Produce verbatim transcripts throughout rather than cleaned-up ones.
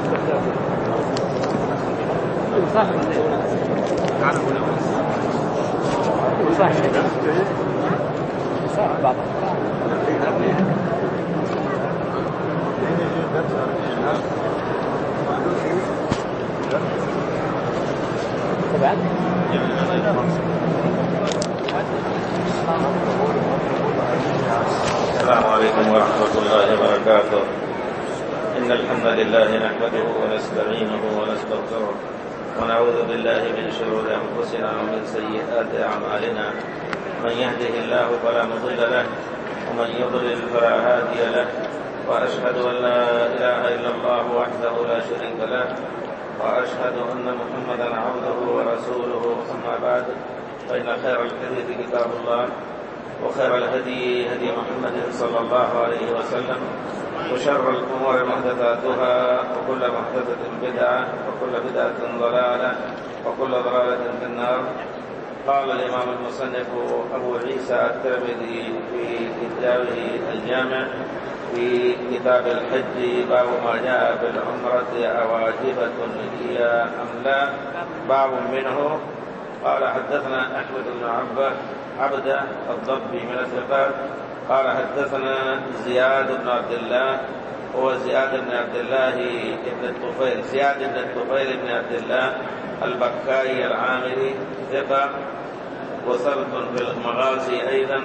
السلام عليكم ورحمة الله وبركاته. إن الحمد لله نحمده ونستعينه ونستغفره ونعوذ بالله من شرور أنفسنا ومن سيئات أعمالنا. من يهده الله فلا مضل له ومن يضلل فلا هادي له، وأشهد أن لا إله إلا الله وحده لا شريك له، وأشهد أن محمدا عبده ورسوله. أما بعد، فإن خير الحديث كتاب الله، وخير الهدي هدي محمد صلى الله عليه وسلم، وشر الأمور محدثاتها، وكل محدثة بدعة، وكل بدعة ضلالة، وكل ضلالة في النار. قال الإمام المصنف أبو عيسى الترمذي في كتابه الجامع في كتاب الحج باب ما جاء بالعمرة أواجبة هي أم لا، باب منه. قال حدثنا أحمد بن عبده عبده الضبي من الثقات قال حدثنا زياد بن عبد الله، هو زياد بن عبد الله بن الطفيل زياد بن الطفيل بن عبد الله البكائي العامري، ثقة وثبت في المغازي أيضا.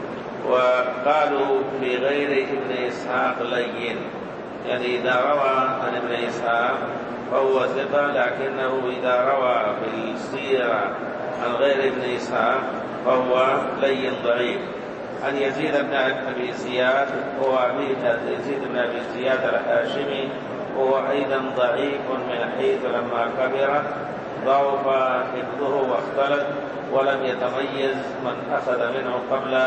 وقالوا في غير ابن إسحاق لين، يعني إذا روى عن ابن إسحاق فهو ثقة، لكنه إذا روى في السيرة عن غير ابن إسحاق فهو لين ضعيف. عن يزيد بن أبي زياد، هو يزيد بن أبي زياد الهاشمي، هو أيضا ضعيف من حيث لما كبر ضعف حفظه واختلط، ولم يتميز من أخذ منه قبل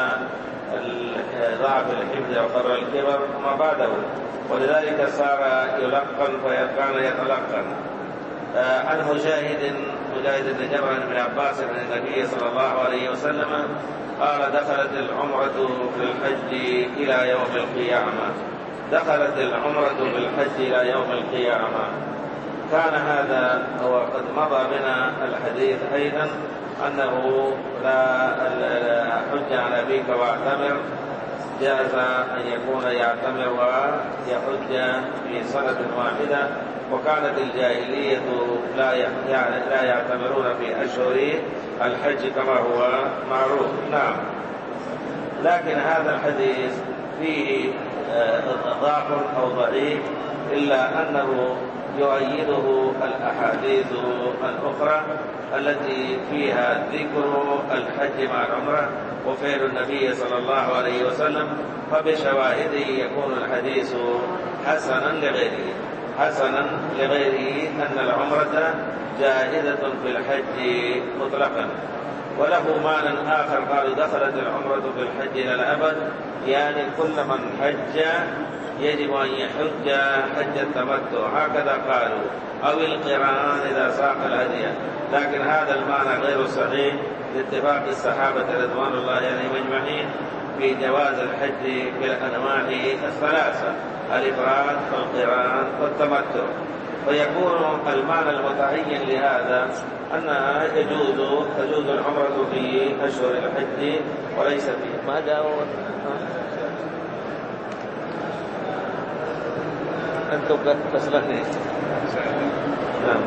ضعف الحفظ وقبل الكبر وما بعده، ولذلك صار يلقن فكان يتلقن. عن مجاهد مجاهد بن جبر بن عباس بن النبي صلى الله عليه وسلم قال دخلت العمرة في الحج إلى يوم القيامة دخلت العمرة في الحج إلى يوم القيامة. كان هذا وقد مضى بنا الحديث أيضا أنه لا حج عن أبيك واعتمر، جاز أن يكون يعتمر ويحج في سنة واحدة، وكانت الجاهلية لا لا يعتمرون في أشهر الحج كما هو معروف. نعم، لكن هذا الحديث فيه ضعف أو ضعيف، إلا أنه يؤيده الأحاديث الأخرى التي فيها ذكر الحج مع العمرة وفعل النبي صلى الله عليه وسلم، فبشواهده يكون الحديث حسنا لغيره حسنا لغيره أن العمرة جائزة في الحج مطلقا. وله معنى آخر، قالوا دخلت العمرة في الحج إلى الأبد، يعني كل من حج يجب أن يحج حج التمتع، هكذا قالوا، أو القران إذا ساق الهدي. لكن هذا المعنى غير صحيح لاتفاق الصحابة رضوان الله عليهم أجمعين في جواز الحج بالأنواع الثلاثة، الإفراد والقران والتمتع. فيكون المعنى المتعين لهذا أنها يجوز تجوز العمرة في أشهر الحج وليس فيه. ماذا هو أنتم تسلمني؟ نعم.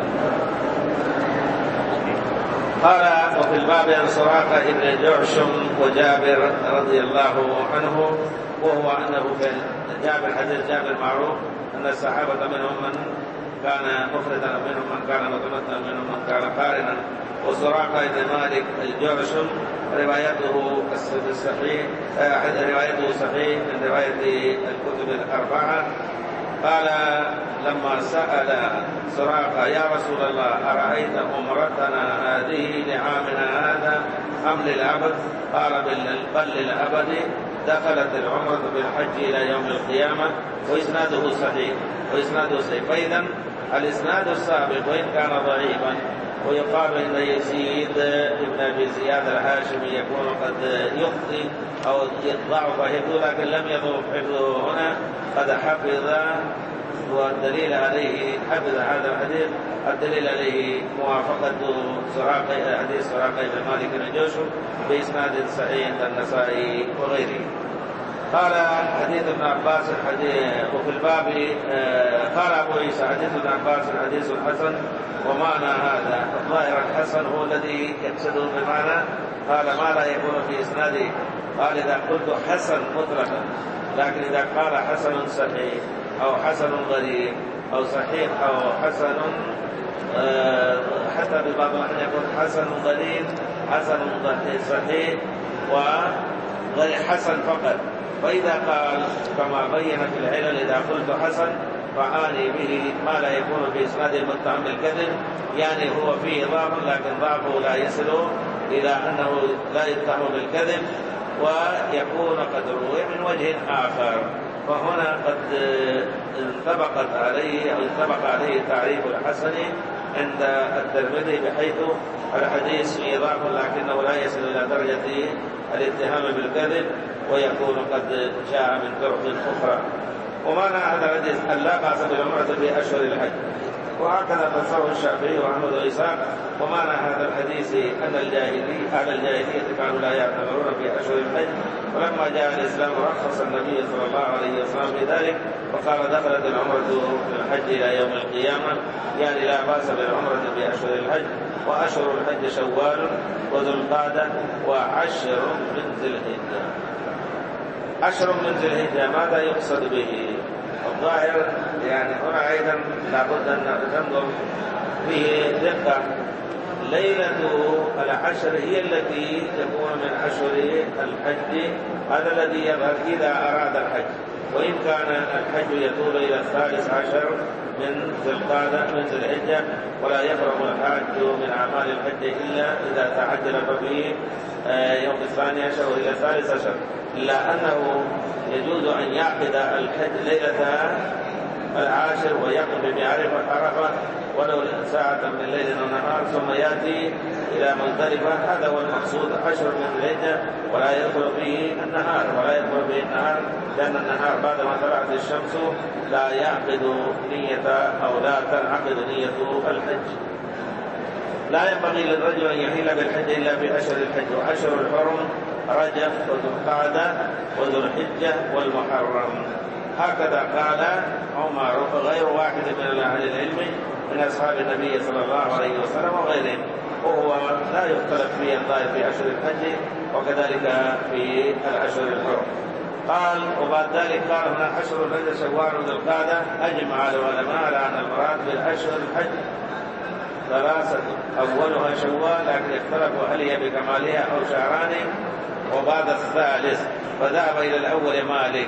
قال وفي الباب عن سراقة بن جعشم وجابر رضي الله عنه، وهو أنه في جابر حديث جابر معروف أن الصحابة منهم من كان مفردا ومنهم من كان متمتعا ومنهم من كان قارنا. وسراقة بن مالك الجعشم روايته الصحيح روايته صحيح من رواية الكتب الأربعة. قال لما سأل سراقة يا رسول الله أرأيت عمرتنا هذه لعامنا هذا أم للأبد؟ قال بل للأبد، دخلت العمرة بالحج إلى يوم القيامة. وإسناده صحيح وإسناده صحيح. فإذا الإسناد السابق وإن كان ضعيفا، ويقال إن يزيد بن أبي زياد الهاشمي يكون قد يخطئ أو ضعف حفظه، لكن لم يضعف حفظه هنا، قد حفظ والدليل عليه حفظ هذا الحديث الدليل عليه موافقة سراقة حديث سراقة بن مالك بن جوشم بإسناد صحيح عند النسائي وغيره. قال حديث ابن عباس الحديث وفي الباب قال أبو عيسى حديث ابن عباس حديث حسن. ومعنى هذا الظاهر الحسن هو الذي يقصده بمعنى قال ما لا يكون في إسناده. قال إذا قلت حسن مطلقا، لكن إذا قال حسن صحيح أو حسن غريب أو صحيح أو حسن حتى ببعض الأحيان يكون حسن غريب حسن صحيح وغير حسن فقط. فإذا قال كما بين في العلل إذا قلت حسن فعاني به ما لا يكون في إسناد المتهم بالكذب، يعني هو فيه ضعف لكن ضعفه لا يصل إلى أنه لا يتهم بالكذب، ويكون قد روي من وجه آخر. فهنا قد انطبقت عليه أو انطبق عليه تعريف الحسن عند الترمذي بحيث الحديث فيه ضعف لكنه لا يصل إلى درجة الاتهام بالكذب ويكون قد جاء من طرق أخرى. ومعنى هذا الحديث أن لا بأس بالعمرة في أشهر الحج، وهكذا فسره الشافعي وأحمد وإسحاق. ومعنى هذا الحديث أن الجاهلية أهل الجاهلية كانوا لا يعتبرون في أشهر الحج، ولما جاء الإسلام رخص النبي صلى الله عليه وسلم في ذلك وقال دخلت العمرة في الحج إلى يوم القيامة، يعني لا بأس بالعمرة في أشهر الحج. وأشهر الحج شوال وذو القعدة وعشر من ذي الحجة. عشر من ذي الحجة ماذا يقصد به؟ الظاهر يعني هنا أيضا لابد أن ننظر فيه دقة. ليلة العشر هي التي تكون من أشهر الحج، هذا الذي يظهر إذا أراد الحج. وإن كان الحج يطول إلى الثالث عشر من ذي القعدة من ذي الحجة، ولا يفرغ الحاج من أعمال الحج إلا إذا تعجل ففيه يوم الثاني عشر وإلى الثالث عشر، إلا أنه يجوز أن يعقد الحج ليلة العاشر ويقف بعرفة ولو ساعة من ليل ونهار ثم يأتي إلى مزدلفة. هذا هو المقصود عشر من ذي الحجة، ولا يدخل فيه النهار ولا يدخل فيه النهار لأن النهار بعدما طلعت الشمس لا يعقد نية أو لا تنعقد نية الحج. لا ينبغي للرجل أن يحيل بالحج إلا في أشهر الحج، وأشهر الحرم رجب وذو القعدة وذو الحجة والمحرم. هكذا قال عمر وغير واحد من أهل العلم من أصحاب النبي صلى الله عليه وسلم وغيرهم، وهو لا يختلف فيه الظاهر في أشهر الحج وكذلك في الأشهر الحرم. قال وبعد ذلك قال هنا أشهر الحج شوال وذو القعدة. أجمع العلماء على أن المراد بالأشهر الحج ثلاثة، أولها شوال لكن اختلفوا هل هي بكمالها أو شهران وبعد الثالث، فذهب إلى الأول مالك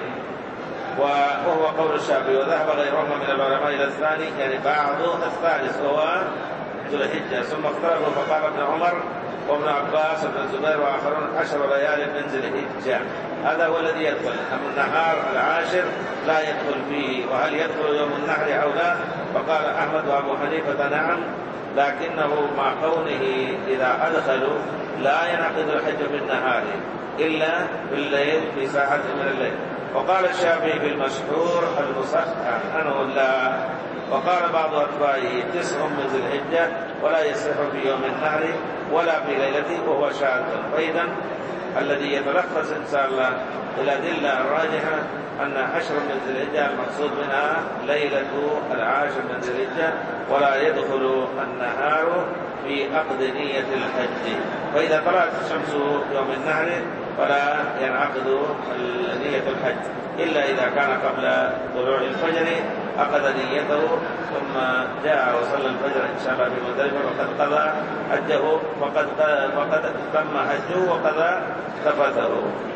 وهو قول الشافعي، وذهب غيرهم من العلماء إلى الثاني يعني بعض الثالث وهو ذو الحجة. ثم اختلفوا فقال ابن عمر وابن عباس وابن الزبير وآخرون عشر ليال من ذي الحجة، هذا هو الذي يدخل. أما النهار العاشر لا يدخل فيه. وهل يدخل يوم النحر أو لا؟ فقال أحمد وأبو حنيفة نعم، لكنه مع كونه إذا أدخلوا لا ينعقد الحج بالنهار إلا بالليل في ساعة من الليل. وقال الشافعي في المشهور المصحح أنه لا. وقال بعض أتباعه تسع من ذي الحجة ولا يصح في يوم النحر ولا في ليلته وهو شاذ. فإذا الذي يتلخص إن شاء الله الأدلة الراجحة أن عشر من ذي الحجة المقصود منها ليلة العاشر من ذي الحجة، ولا يدخل النهار في عقد نية الحج. فإذا طلعت الشمس يوم النحر فلا ينعقد نية الحج إلا إذا كان قبل طلوع الفجر عقد نيته ثم جاء وصلى الفجر إن شاء الله في مزدلفة وقد قضى حجه وقد فقد تم حجه وقضى تفته.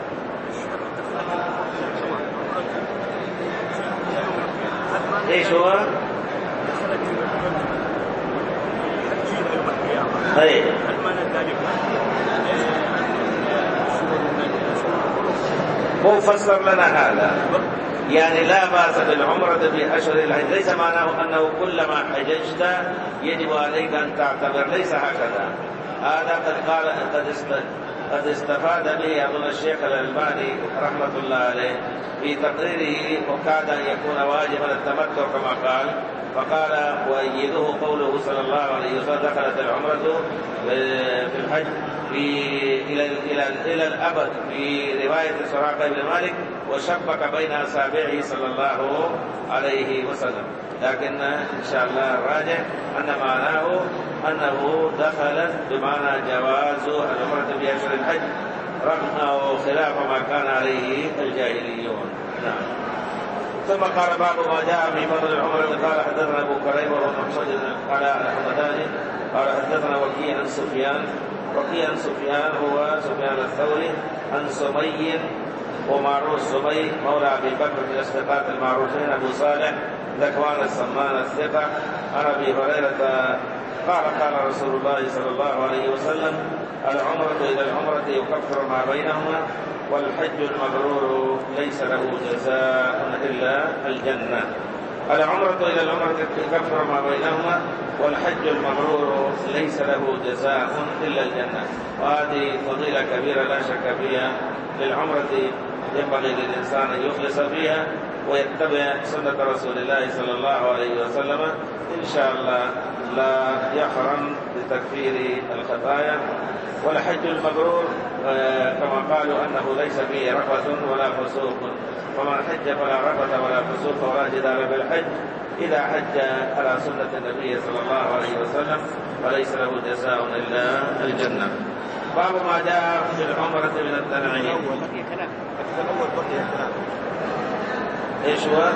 ايش هو؟ طيب هو فسر لنا هذا يعني لا بأس بالعمرة في أشهر الحج، ليس معناه أنه كلما حججت يجب عليك أن تعتبر، ليس هكذا. هذا قد قال قد قد استفاد به أظن الشيخ الألباني رحمة الله عليه في تقريره، وكاد أن يكون واجبا التمتع كما قال، فقال وأيده قوله صلى الله عليه وسلم دخلت العمرة في الحج في إلى إلى إلى الأبد في رواية سراقة بن مالك، وشبك بين أصابعه صلى الله عليه وسلم. لكن إن شاء الله الراجح أن معناه أنه دخلت بمعنى جواز العمرة في أشهر الحج رغم أو خلاف ما كان عليه الجاهليون. نعم. ثم قال باب ما جاء في فضل العمرة. قال حدثنا أبو كريم وهو محمد قال الحمداني قال حدثنا وكيع عن سفيان وكيع عن سفيان هو سفيان الثوري عن سمي ومعروف سمي مولى أبي بكر من الثقات المعروفين أبو صالح ذكوان السمان الثقة عن أبي هريرة قال قال رسول الله صلى الله عليه وسلم العمرة إلى العمرة يكفر ما بينهما والحج المبرور ليس له جزاء إلا الجنة. العمرة إلى العمرة يكفر ما بينهما والحج المبرور ليس له جزاء إلا الجنة. وهذه فضيلة كبيرة لا شك فيها للعمرة، ينبغي للإنسان أن يخلص فيها ويتبع سنة رسول الله صلى الله عليه وسلم، إن شاء الله لا يحرم بتكفير الخطايا. والحج المبرور كما قالوا أنه ليس فيه رفث ولا فسوق، فمن حج فلا رفث ولا فسوق ولا جدال بالحج إذا حج على سنة النبي صلى الله عليه وسلم وليس له جزاء إلا الجنة. باب ما جاء في العمرة من التنعيم. ايش هو؟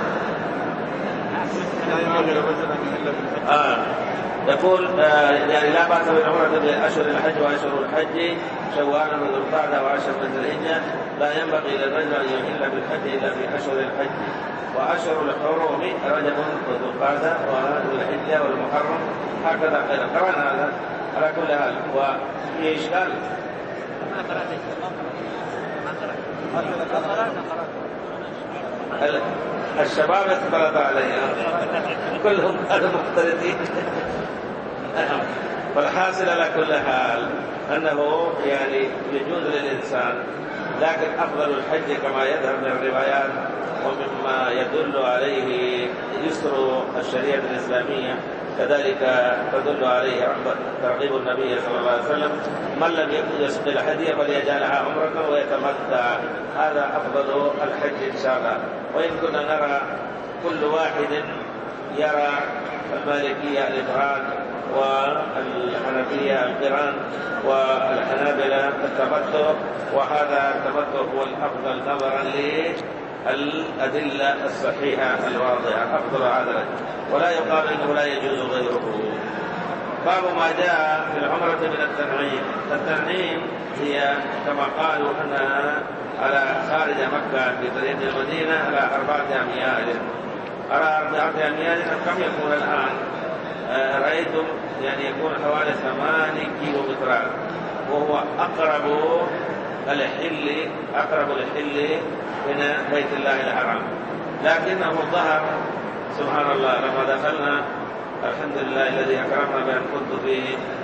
آه. يقول آه يعني لا بأس بالعمرة بأشهر الحج وأشهر الحج شوال وذو القعدة وعشر من ذي الحجة. لا ينبغي للرجل أن يحل بالحج إلا في أشهر الحج، وأشهر الحرم رجب وذو القعدة وذو الحجة والمحرم، هكذا قيل. قرأنا هذا على كل حال. وفي إشكال الشباب اختلط عليها كلهم كانوا مختلطين. والحاصل على كل حال أنه يعني يجوز للإنسان، لكن أفضل الحج كما يظهر من الروايات ومما يدل عليه يسر الشريعة الإسلامية كذلك تدل عليه ترغيب النبي صلى الله عليه وسلم من لم يكن يسق الهدي فليجعلها عمرة ويتمتع، هذا أفضل الحج إن شاء الله. وإن كنا نرى كل واحد يرى المالكية الإفراد والحنفية القران والحنابلة التمتع، وهذا التمتع هو الأفضل نظرا للأدلة الصحيحة الواضحة، أفضل هذا، ولا يقال إنه لا يجوز غيره. باب ما جاء في العمرة من التنعيم. التنعيم هي كما قالوا أنها على خارج مكة في طريق المدينة على أربعة أميال. على أربعة أميال كم يكون الآن؟ آه رأيتم يعني يكون حوالي ثمانية كيلو مترات، وهو أقرب الحل أقرب الحل من بيت الله الحرام. لكنه ظهر سبحان الله لما دخلنا، الحمد لله الذي أكرمنا بأن كنت في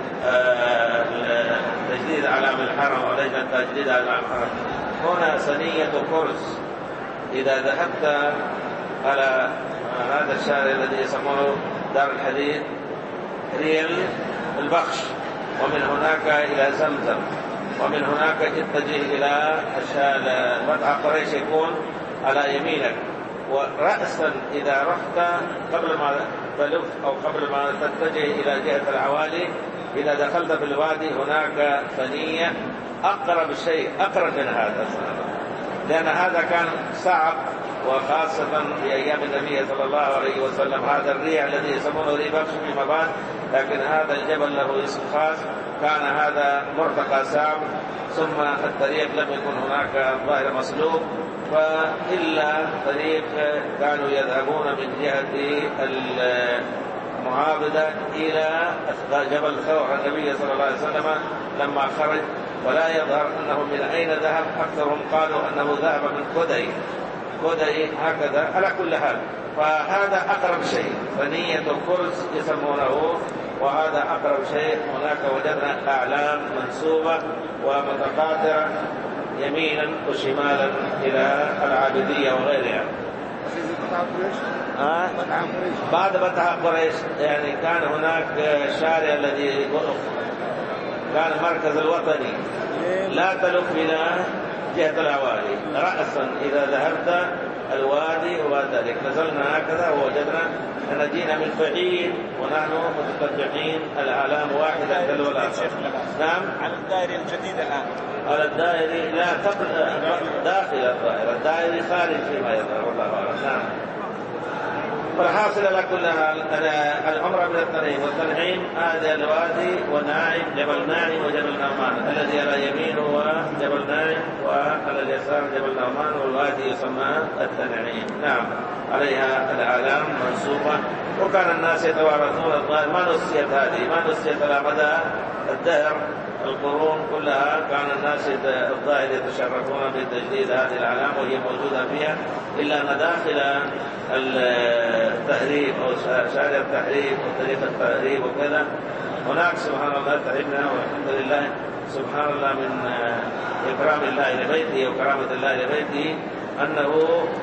آه تجديد علام الحرم ولجنة تجديد علام الحرم. هنا ثنية كرس، إذا ذهبت على هذا الشارع الذي يسمونه دار الحديث ريل البخش، ومن هناك إلى زمزم، ومن هناك اتجه إلى مدعى قريش يكون على يمينك. ورأسا إذا رحت قبل ما تلف أو قبل ما تتجه إلى جهة العوالي، إذا دخلت في الوادي هناك ثنية أقرب شيء أقرب من هذا، لأن هذا كان صعب، وخاصة في أيام النبي صلى الله عليه وسلم هذا الريع الذي يسمونه ريع بخش في مبان، لكن هذا الجبل له اسم خاص، كان هذا مرتقى صعب، ثم الطريق لم يكن هناك الظاهر مسلوب، فإلا طريق كانوا يذهبون من جهة المعابدة إلى جبل ثور. النبي صلى الله عليه وسلم لما خرج ولا يظهر أنه من أين ذهب، أكثرهم قالوا أنه ذهب من كدي كدي هكذا. على كل حال فهذا أقرب شيء، ثنية كرس يسمونه وهذا أقرب شيء. هناك وجدنا أعلام منسوبة ومتقاطرة يمينا وشمالا إلى العابدية وغيرها. آه؟ بعد فتح قريش يعني كان هناك الشارع الذي كان مركز الوطني لا تلف إلى جهة العوالي رأسا إذا ذهبت الوادي، وبعد ذلك نزلنا هكذا ووجدنا أن جينا من بعيد ونحن متتبعين الأعلام واحدة تلو الآخر. نعم على الدائري الجديد الآن، على الدائري لا قبل داخل الدائرة، الدائري خارج فيما يظهر والله أعلم. نعم. فالحاصل على كل حال العمرة من التنعيم، والتنعيم هذا الوادي وناعم، جبل ناعم وجبل نعمان، الذي على يمين هو جبل ناعم وعلى اليسار جبل نعمان، والوادي يسمى التنعيم. نعم عليها الأعلام منصوبة، وكان الناس يتوارثون الظاهر. ما نسيت هذه، ما نسيت على مدى الدهر القرون كلها، كان الناس الظاهر يتشرفون بتجديد هذه الأعلام وهي موجودة فيها، إلا أن داخل التهريب أو شارع التحريب وطريق التهريب وكذا هناك سبحان الله تعبنا والحمد لله سبحان الله من إكرام الله لبيته وكرامة الله لبيته أنه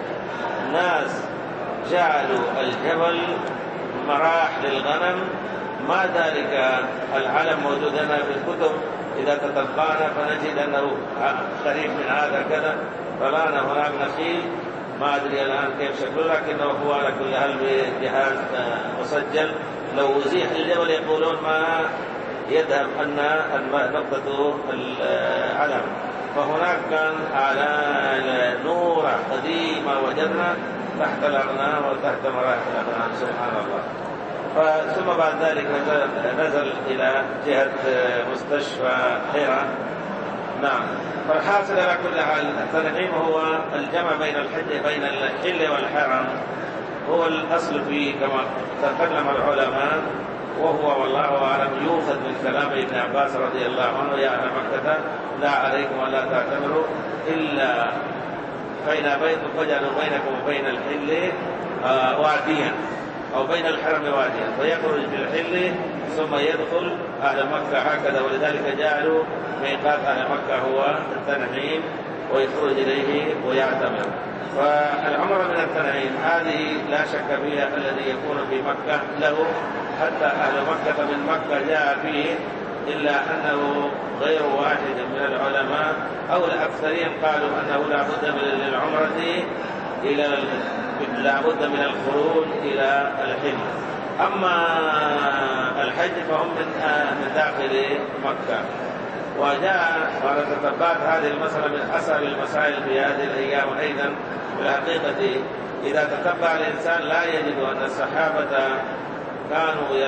ناس جعلوا الجبل مراح للغنم. ما ذلك العلم موجود لنا في الكتب، إذا تتبعنا فنجد أنه قريب من هذا كذا، فلانا هناك نخيل ما أدري الآن كيف شكله، لكنه هو على كل حال بجهاز مسجل. لو أزيح الجبل يقولون ما يذهب أن نقطة العلم. فهناك كان على نور قديمة وجدنا تحت الأغنام وتحت مراحل الأغنام سبحان الله. ثم بعد ذلك نزل, نزل إلى جهة مستشفى حيرة. نعم. فالحاصل على كل حال التنعيم هو الجمع بين الحج بين الحل والحرم، هو الأصل فيه كما تكلم العلماء، وهو والله أعلم يؤخذ من كلام ابن عباس رضي الله عنه: يا أهل مكة لا عليكم ولا تعتمروا إلا فإن بيتم فاجعلوا بينكم وبين الحل آه واديا أو بين الحرم واديا، فيخرج بالحل ثم يدخل أهل مكة هكذا. ولذلك جعلوا ميقات أهل مكة هو التنعيم ويخرج إليه ويعتمر. فالعمرة من التنعيم هذه لا شك فيها الذي يكون في مكة له، حتى أهل مكة من مكة جاء فيه، إلا أنه غير واحد من العلماء أو الأكثرين قالوا أنه لا بد من العمرة إلى لا بد من الخروج إلى الحج. أما الحج فهم من داخل مكة. وجاء وأنا تتبعت هذه المسألة من أسهل المسائل في هذه الأيام أيضا. بالحقيقة إذا تتبع الإنسان لا يجد أن الصحابة كانوا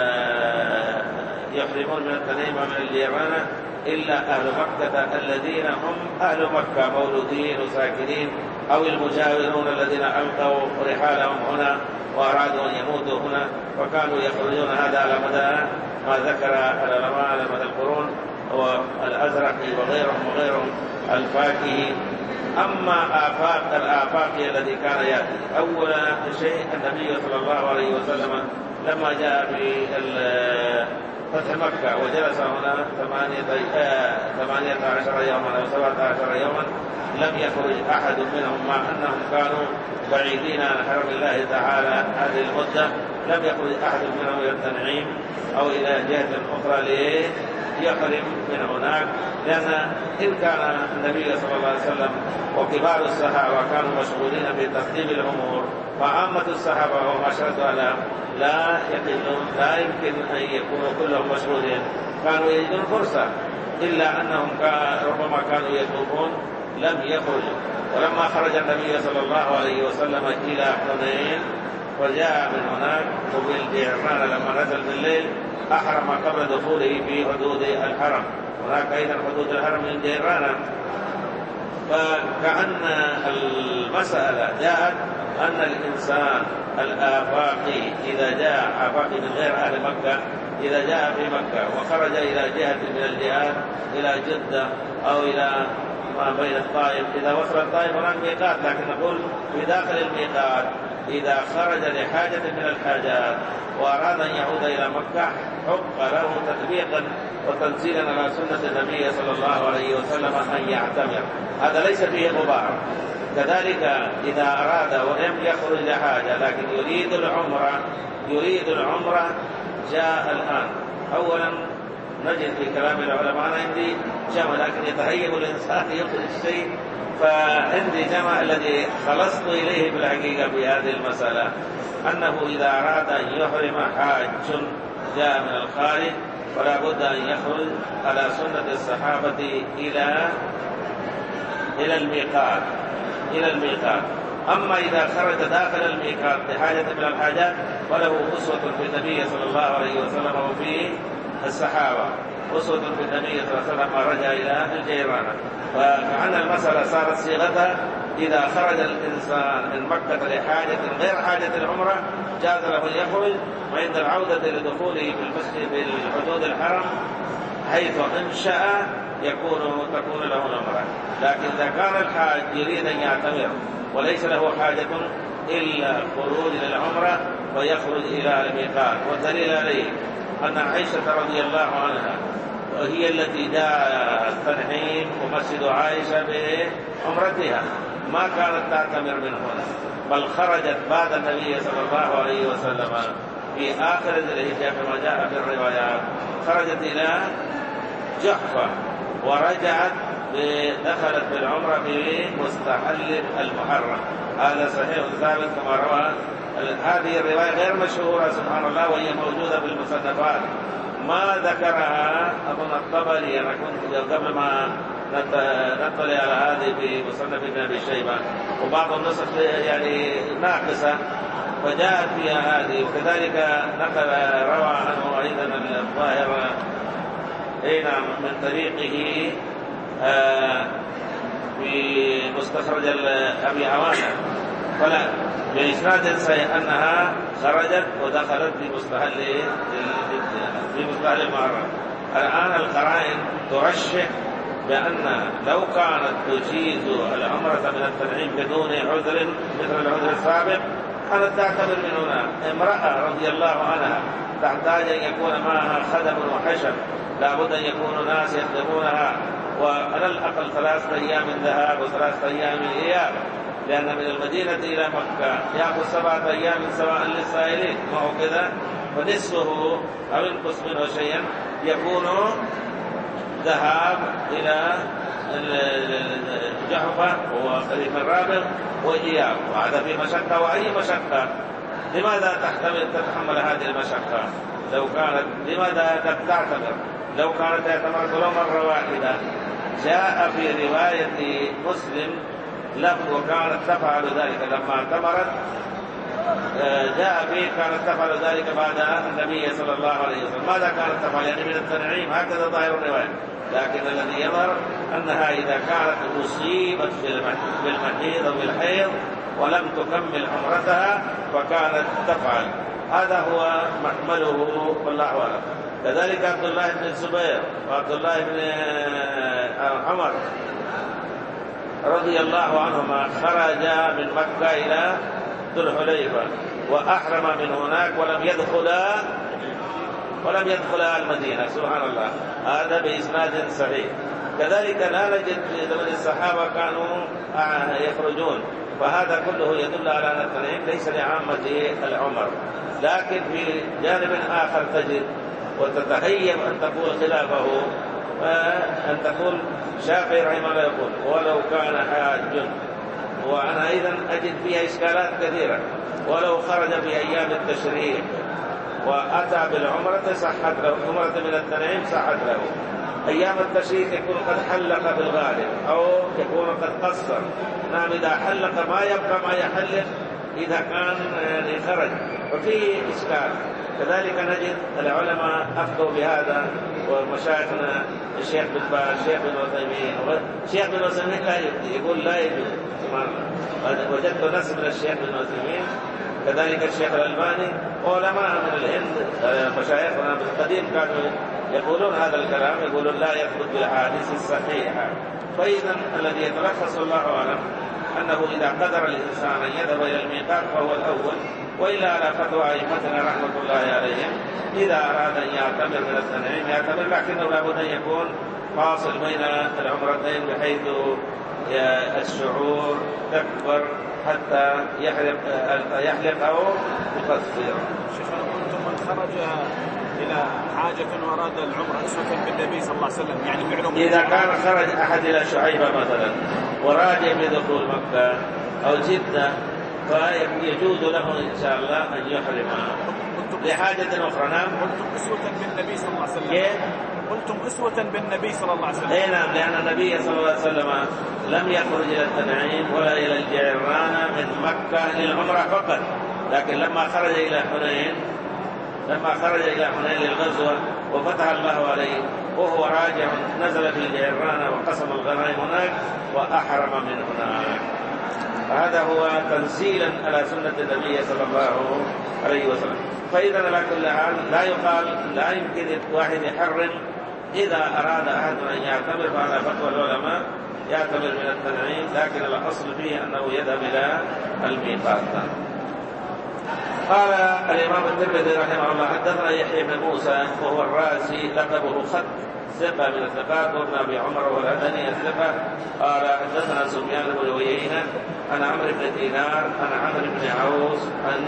يحرمون من التنعيم من الجيران إلا أهل مكة الذين هم أهل مكة مولودين وساكنين، أو المجاورون الذين ألقوا رحالهم هنا وأرادوا أن يموتوا هنا، فكانوا يخرجون. هذا على مدى ما ذكر العلماء على مدى القرون، والأزرقي وغيرهم وغيرهم الفاكهي. أما آفاق الآفاقي الذي كان يأتي أول شيء النبي صلى الله عليه وسلم لما جاء في فتح مكة وجلس هنا ثمانية عشر يوما أو سبعة عشر يوما لم يخرج أحد منهم، مع أنهم كانوا بعيدين عن حرم الله تعالى هذه المدة. لم يخرج أحد منهم إلى التنعيم أو إلى جهة أخرى ليحرم من هناك، لأن إن كان النبي صلى الله عليه وسلم وكبار الصحابة كانوا مشغولين بترتيب الأمور، فعامة الصحابة ومعشرة آلاف لا يقلون، لا يمكن أن يكونوا كلهم مشغولين، كانوا يجدون فرصة، إلا أنهم ربما كانوا يطوفون لم يخرجوا. ولما خرج النبي صلى الله عليه وسلم إلى حنين وجاء من هناك وبالجيران لما نزل بالليل أحرم قبل دخوله في حدود الحرم. هناك أيضا حدود الحرم من جيرانا. فكأن المسألة جاءت أن الإنسان الآفاقي إذا جاء آفاقي من غير أهل مكة، إذا جاء في مكة وخرج إلى جهة من الجهات إلى جدة أو إلى ما بين الطائف، إذا وصل الطائف هناك ميقات، لكن نقول في داخل الميقات إذا خرج لحاجة من الحاجات وأراد أن يعود إلى مكة حق له تطبيقا وتنزيلا على سنة النبي صلى الله عليه وسلم أن يعتمر، هذا ليس فيه غبار. كذلك إذا أراد ولم يخرج لحاجة لكن يريد العمرة يريد العمرة جاء الآن. أولا نجد في كلام العلماء، أنا عندي جمع لكن يتهيب الإنسان يخرج شيء، فعندي جمع الذي خلصت إليه بالحقيقة في هذه المسألة أنه إذا أراد أن يحرم حاج جاء من الخارج فلا بد أن يخرج على سنة الصحابة إلى إلى الميقات إلى الميقات. أما إذا خرج داخل الميقات لحاجة من الحاجات فله أسوة في النبي صلى الله عليه وسلم وفي الصحابة، أسوة في النبي صلى الله عليه وسلم ما رجع إلى الجيرانة. فكأن المسألة صارت صيغتها إذا خرج الإنسان من مكة لحاجة غير حاجة العمرة جاز له أن يخرج، وعند العودة لدخوله في المسجد في حدود الحرم حيث انشأ يكون تكون له العمرة. لكن إذا كان الحاج يريد أن يعتمر وليس له حاجة إلا خروج للعمرة فيخرج إلى الميقات. والدليل عليه أن عائشة رضي الله عنها وهي التي جاء التنعيم ومسجد عائشة بعمرتها ما كانت تعتمر من هنا، بل خرجت بعد النبي صلى الله عليه وسلم في آخر ذي الحجة كما جاء في الروايات، خرجت إلى جحفة ورجعت دخلت بالعمرة في مستحل المحرم. هذا صحيح ثابت كما روى. هذه الرواية غير مشهورة سبحان الله وهي موجودة في المصنفات، ما ذكرها أظن الطبري. أنا كنت قبل ما نطلع على هذه في مصنف ابن أبي شيبة وبعض النسخ يعني ناقصة فجاءت فيها هذه. وكذلك نقل روى عنه أيضا الظاهر أين من طريقه آه في مستخرج أبي عوانة فلا بإسناد صحيح أنها خرجت ودخلت في مستحل في مستحل المحرم. الآن القرائن ترشح بأن لو كانت تجيز العمرة من التنعيم بدون عذر مثل العذر السابق كانت تعتبر من هنا. امرأة رضي الله عنها تحتاج أن يكون معها خدم وحشم، لابد أن يكون ناس يخدمونها، وعلى الأقل ثلاثة أيام ذهاب وثلاثة أيام إياب، لأن من المدينة إلى مكة يأخذ سبعة أيام سواء للسائلين ما هو كذا، فنصفه أو ينقص منه شيئا يكون ذهاب إلى الجحفة وخليفة الرابع وإياب، وهذا في مشقة. وأي مشقة لماذا تحتمل تتحمل هذه المشقة؟ لو كانت لماذا تعتبر؟ لو كانت تعتبر ولو مرة واحدة. جاء في رواية مسلم لفظ وكانت تفعل ذلك لما اعتمرت، جاء فيه كانت تفعل ذلك بعد النبي صلى الله عليه وسلم. ماذا كانت تفعل؟ يعني من التنعيم، هكذا ظاهر الرواية. لكن الذي يظهر أنها إذا كانت أصيبت بالمحيض أو بالحيض ولم تكمل عمرتها فكانت تفعل. هذا هو محمله والله أعلم. كذلك عبد الله بن الزبير وعبد الله بن عمر رضي الله عنهما خرجا من مكة إلى ذو الحليفة وأحرم من هناك ولم يدخلا ولم يدخلا المدينة سبحان الله. هذا بإسناد صحيح. كذلك لا نجد في زمن الصحابة كانوا يخرجون، فهذا كله يدل على أن التنعيم ليس لعامة العمر. لكن في جانب آخر تجد وتتهيب أن تقول خلافه، أن تقول شافعي رحمه الله يقول ولو كان حاج، وأنا أيضا أجد فيها إشكالات كثيرة، ولو خرج في أيام التشريق وأتى بالعمرة صحت له، عمرة من التنعيم صحت له. أيام التشريق يكون قد حلق بالغالب أو يكون قد قصر. نعم إذا حلق ما يبقى ما يحلق إذا كان يعني خرج، وفيه إشكال. كذلك نجد العلماء أفتوا بهذا، ومشايخنا الشيخ بن باز الشيخ بن عثيمين الشيخ بن عثيمين لا يفتي، يقول لا يجوز. وجدت نص من الشيخ بن عثيمين، كذلك الشيخ الألباني علماء من الهند مشايخنا بالقديم كانوا يقولون هذا الكلام، يقولون لا يثبت بالأحاديث الصحيحة. فإذا الذي يتلخص الله أعلم أنه إذا قدر الإنسان أن يذهب إلى الميقات فهو الأول، وإلا على فتوى أئمتنا رحمة الله عليهم إذا أراد أن يعتمر من التنعيم يعتمر، لكنه لابد أن يكون فاصل بين العمرتين بحيث الشعور تكبر حتى يحلق يحلق أو يقصر. شيخ كنتم من خرج إلى حاجة وأراد العمرة أسوة بالنبي صلى الله عليه وسلم، يعني معلوم إذا كان خرج أحد إلى شعيبة مثلا وراد بدخول مكة أو جدة فيجوز له إن شاء الله أن يحرم لحاجة أخرى. نعم. قلتم أسوة بالنبي صلى الله عليه وسلم. كيف؟ قلتم أسوة بالنبي صلى الله عليه وسلم. أي نعم، لأن النبي صلى الله عليه وسلم لم يخرج إلى التنعيم ولا إلى الجعرانة من مكة للعمرة فقط، لكن لما خرج إلى حنين لما خرج إلى حنين للغزوة وفتح الله عليه وهو راجع نزل في الجعرانة وقسم الغنائم هناك وأحرم من هناك. هذا هو تنزيلا على سنة النبي صلى الله عليه وسلم. فإذا على كل حال لا يقال لا يمكن واحد يحرم إذا أراد أحد أن يعتمر فعلى فتوى العلماء يعتمر من التنعيم، لكن الأصل فيه أنه يذهب إلى الميقات. قال الإمام الترمذي رحمه الله حدثنا يحيى بن موسى وهو الرازي لقبه خط ثقة من الثقات وابن أبي عمر والأدني الثقة قال حدثنا سفيان بن عيينة عن عمرو بن دينار عن عمرو بن عوس عن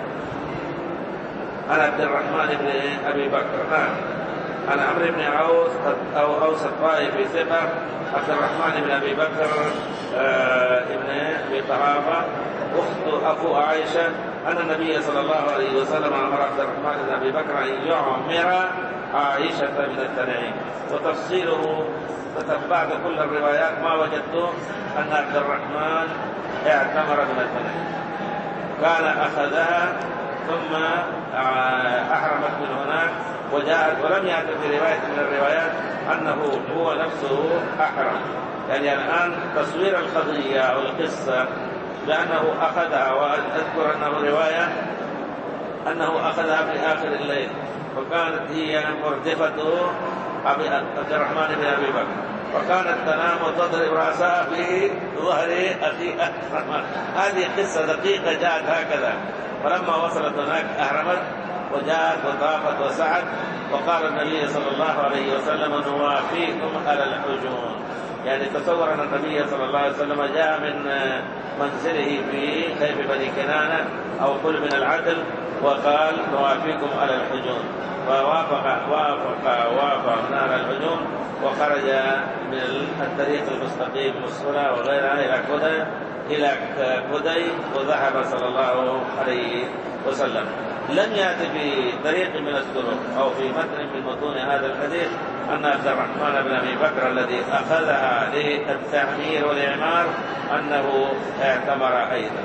عن عبد الرحمن بن أبي بكر نعم عن عمرو بن عوس أو أوس الطائفي ثقة عبد الرحمن بن أبي بكر آه ابن أبي قحافة أخت أخو عائشة أن النبي صلى الله عليه وسلم أمر عبد الرحمن بن أبي بكر أن يعمر عائشة من التنعيم. وتفصيله تتبعت كل الروايات ما وجدت أن عبد الرحمن اعتمر من التنعيم، كان أخذها ثم أحرمت من هناك وجاءت، ولم يأتي في رواية من الروايات أنه هو نفسه أحرم. يعني الآن تصوير القضية أو القصة لأنه أخذها، وأذكر أنه رواية أنه أخذها في آخر الليل وكانت هي مردفته عبد الرحمن بن أبي بكر، وكانت تنام وتضرب رأسها في ظهر أخيها. هذه قصة دقيقة جاءت هكذا. فلما وصلت هناك أحرمت وجاءت وطافت وسعت، وقال النبي صلى الله عليه وسلم نوافيكم على الحجون. يعني تصور أن النبي صلى الله عليه وسلم جاء من منزله في خيف بني كنانة أو كل من العدل وقال نوافيكم على الحجون، فوافق وافق وافق على الحجون وخرج من الطريق المستقيم مسهولة وغيرها إلى كدي إلى كدي وذهب صلى الله عليه وسلم. لم يأتي في طريق من الطرق أو في متن من متون هذا الحديث أن عبد الرحمن بن أبي بكر الذي أخذها للتعمير والإعمار أنه اعتمر أيضا.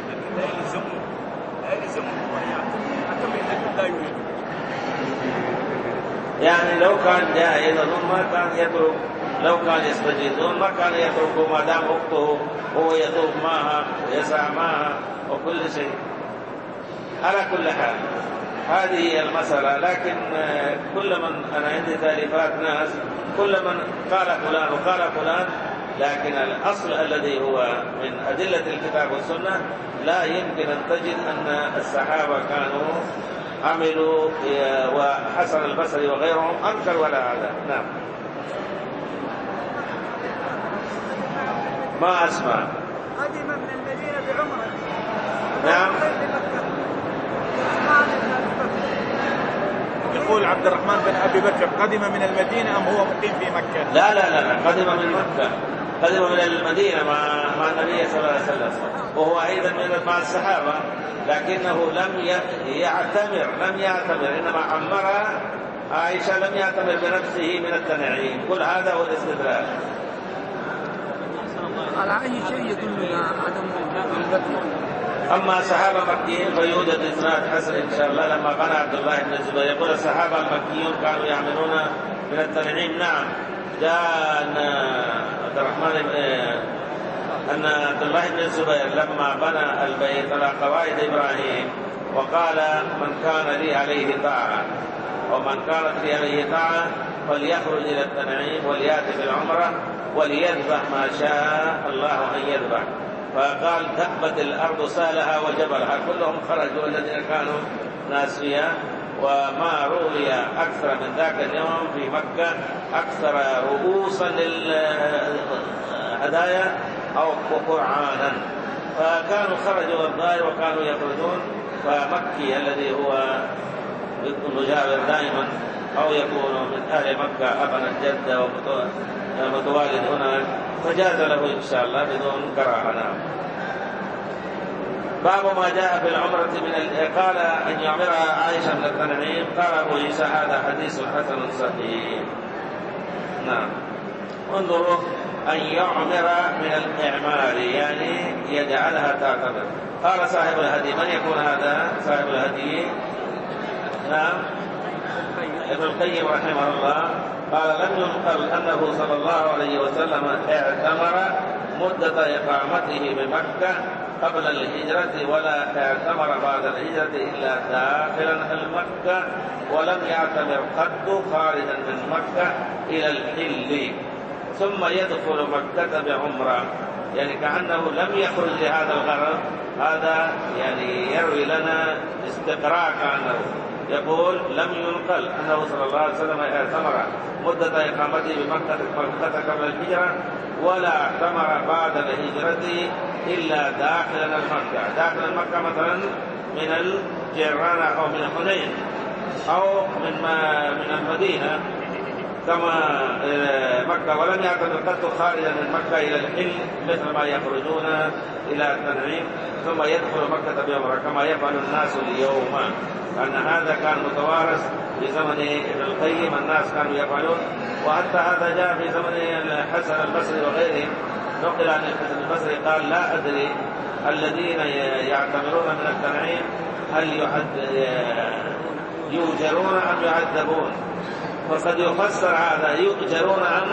يعني لو كان جائز ما كان يترك، لو كان يستجيزون ما كان يترك ما دام أخته هو يطوف معها ويسعى معها وكل شيء. على كل حال هذه هي المسألة. لكن كل من أنا عندي تأليفات ناس كل من قال فلان وقال فلان، لكن الأصل الذي هو من أدلة الكتاب والسنة لا يمكن أن تجد أن الصحابة كانوا عملوا وحسن البصري وغيرهم أنكر ولا هذا. نعم. ما أسمع. قدم من المدينة بعمرة. نعم. يقول عبد الرحمن بن أبي بكر قدم من المدينة أم هو مقيم في مكة؟ لا لا لا, لا. قدم من مكة، قدم من المدينة مع مع النبي صلى الله عليه وسلم، وهو أيضا من مع الصحابة، لكنه لم يعتمر لم يعتمر إنما عمرها عائشة، لم يعتمر بنفسه من التنعيم. كل هذا هو الاستدلال. على أي شيء يدلنا عدم البدء. أما الصحابة المكيين فيوجد إسناد حسن إن شاء الله. لما قال عبد الله بن الزبير يقول الصحابة المكيون كانوا يعملون من التنعيم. نعم. جاء أن عبد الرحمن أن عبد الله بن الزبير لما بنى البيت على قواعد إبراهيم وقال من كان لي عليه طاعة ومن كانت لي عليه طاعة فليخرج إلى التنعيم وليأتي بالعمرة وليذبح ما شاء الله أن يذبح. فقال دبت الأرض سهلها وجبلها، كلهم خرجوا الذين كانوا ناس فيها. وما روي أكثر من ذاك اليوم في مكة أكثر رؤوسا للهدايا أو قرعانا، فكانوا خرجوا الظاهر وكانوا يخرجون. فمكي الذي هو مجاور دائما أو يكون من أهل مكة أبا الجدة ومتوالد هناك، فجاز له إن شاء الله بدون كراهة. باب ما جاء في العمرة من ال... قال أن يعمرها عائشة من التنعيم. قال أبو عيسى هذا حديث حسن صحيح. نعم. انظروا، أن يعمر من الإعمار يعني يجعلها تعتمر. قال صاحب الهدي، من يكون هذا صاحب الهدي؟ نعم، ابن القيم رحمه الله. قال لم ينقل أنه صلى الله عليه وسلم اعتمر مدة إقامته بمكة قبل الهجرة، ولا اعتمر بعد الهجرة إلا داخلا المكة، ولم يعتمر قد خارجا من مكة إلى الحل ثم يدخل مكة بعمرة، يعني كأنه لم يخرج لهذا الغرض. هذا يعني يروي لنا استقراء، كأنه يقول لم ينقل أنه صلى الله عليه وسلم اعتمر مدة إقامته بمكة قبل الهجرة، ولا اعتمر بعد الهجرة إلا داخل المكة. داخل المكة مثلا من الجيران أو من حنين أو من من المدينة كما مكة، ولم يعتمر قد خارجا من مكة إلى الحل مثل ما يخرجون إلى التنعيم ثم يدخل مكة بعمرة كما يفعل الناس اليوم، أن هذا كان متوارث في زمن ابن القيم، الناس كانوا يفعلون. وحتى هذا جاء في زمن الحسن البصري وغيرهم، نقل عن الحسن البصري قال لا أدري الذين يعتمرون من التنعيم هل يؤجرون أم يعذبون، وقد يفسر هذا يؤجرون أم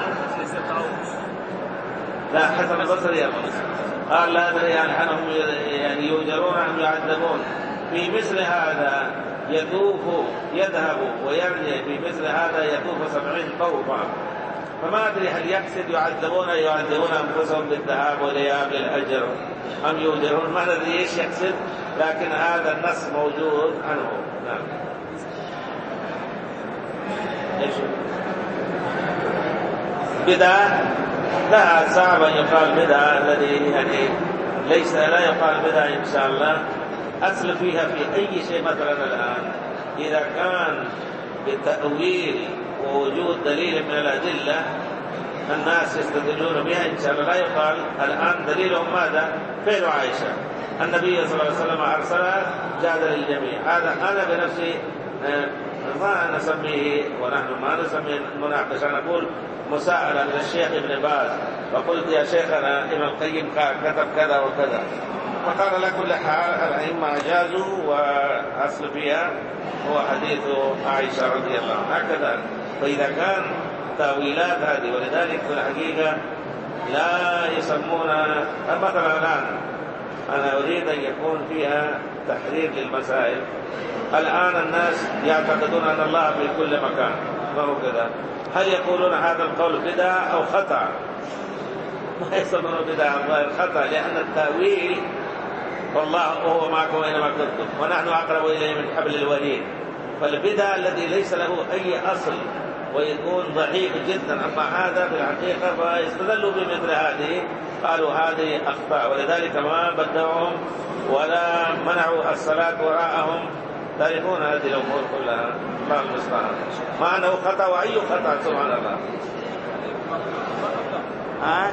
لا. حسن البصري قال لا أدري يعني أنهم يعني يؤجرون أم يعذبون. في مثل هذا يطوف يذهب ويرجع، في مثل هذا يطوف سبعين طوفا، فما أدري هل يقصد يعذبون يعذبون أنفسهم بالذهاب والإياب للأجر أم يؤجرون، ما ندري إيش يقصد، لكن هذا النص موجود عنه. نعم. إيش بدعة؟ لا، صعب أن يقال بدعة، الذي يعني ليس لا يقال بدعة إن شاء الله. أصل فيها في أي شيء مثلا الآن إذا كان بتأويل ووجود دليل من الأدلة الناس يستدلون بها إن شاء الله لا يقال. الآن دليلهم ماذا؟ فعل عائشة، النبي صلى الله عليه وسلم أرسلها جاد للجميع. هذا أنا بنفسي ما نسميه، ونحن ما نسميه مناقشة، نقول مساءلة من الشيخ ابن باز، فقلت يا شيخنا ابن القيم كتب كذا وكذا، فقال لك كل حال الأئمة أجازوا وأصل فيها هو حديث عائشة رضي الله عنها هكذا. فإذا كان تأويلات هذه، ولذلك في الحقيقة لا يسمون مثلا الآن أنا أريد أن يكون فيها تحرير للمسائل. الآن الناس يعتقدون أن الله في كل مكان، ما هو كذا؟ هل يقولون هذا القول بدعة أو خطأ؟ ما يسمونه بدعة، الظاهر خطأ، لأن التأويل والله هو معكم أينما كنتم ونحن أقرب إليه من حبل الوريد. فالبدعة الذي ليس له أي أصل ويكون ضعيف جدا، أما هذا في الحقيقة فيستدلوا بمثل هذه، قالوا هذه أخطاء، ولذلك ما بدعوهم ولا منعوا الصلاة وراءهم. تعرفون هذه الأمور كلها، الله المستعان، مع أنه خطأ وأي خطأ سبحان الله. ها؟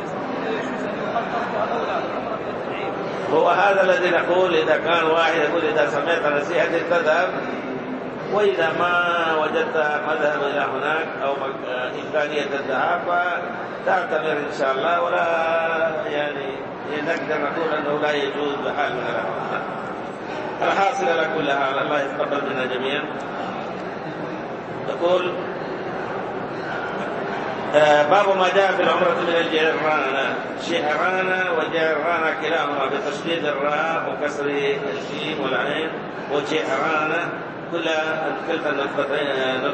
هو هذا الذي نقول إذا كان واحد يقول إذا سمعت نصيحة تذهب، وإذا ما وجدت مذهب إلى هناك أو إمكانية الذهاب فتعتمر إن شاء الله، ولا يعني نقدر نقول أنه لا يجوز بحال من الأحوال. الحاصل على كل حال الله يتقبل منا جميعا. تقول باب ما جاء في العمرة من الجيران. شعران وجيران كلاهما بتشديد الراء وكسر الجيم والعين، وجيران كلتا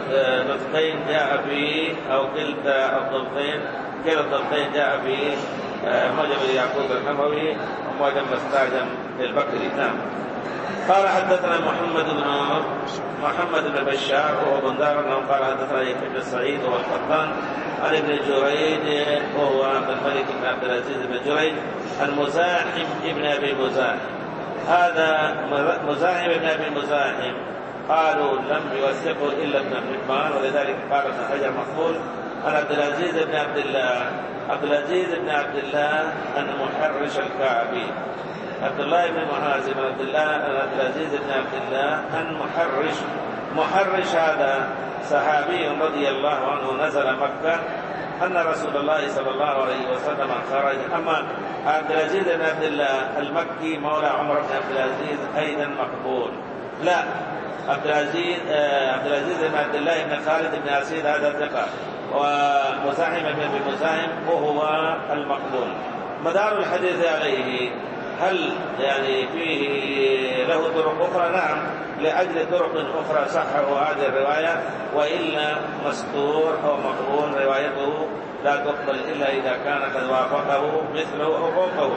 النطقين جاء فيه أو كلتا الضبطين كلا الضبطين جاء فيه معجم يعقوب الحموي ومعجم مستعجم للبكري. نعم. قال حدثنا محمد بن محمد بن بشار وهو بندار قال حدثنا يحيى بن سعيد وهو القطان عن ابن جريج وهو عبد الملك بن عبد العزيز بن جريج عن مزاحم ابن ابي مزاحم. هذا مزاحم ابن ابي مزاحم قالوا لم يوثقه الا ابن حبان، ولذلك قال ابن حجر مقبول عن عبد العزيز بن عبد الله عبد العزيز بن عبد الله ان محرش الكعبي. عبد الله بن محازم بن عبد الله عبد العزيز بن عبد الله ان محرش محرش هذا صحابي رضي الله عنه نزل مكة أن رسول الله صلى الله عليه وسلم خرج. أما عبد العزيز بن عبد الله المكي مولى عمر بن عبد العزيز أيضا مقبول. لا، عبد العزيز عبد العزيز بن عبد الله بن خالد بن أسيد هذا ثقة، ومزاحم بن أبي مزاحم وهو المقبول. مدار الحديث عليه هل يعني فيه له طرق أخرى؟ نعم، لأجل طرق أخرى صححوا هذه الرواية، وإلا مستور أو مقبول روايته لا تقبل إلا إذا كان قد وافقه مثله أو فوقه.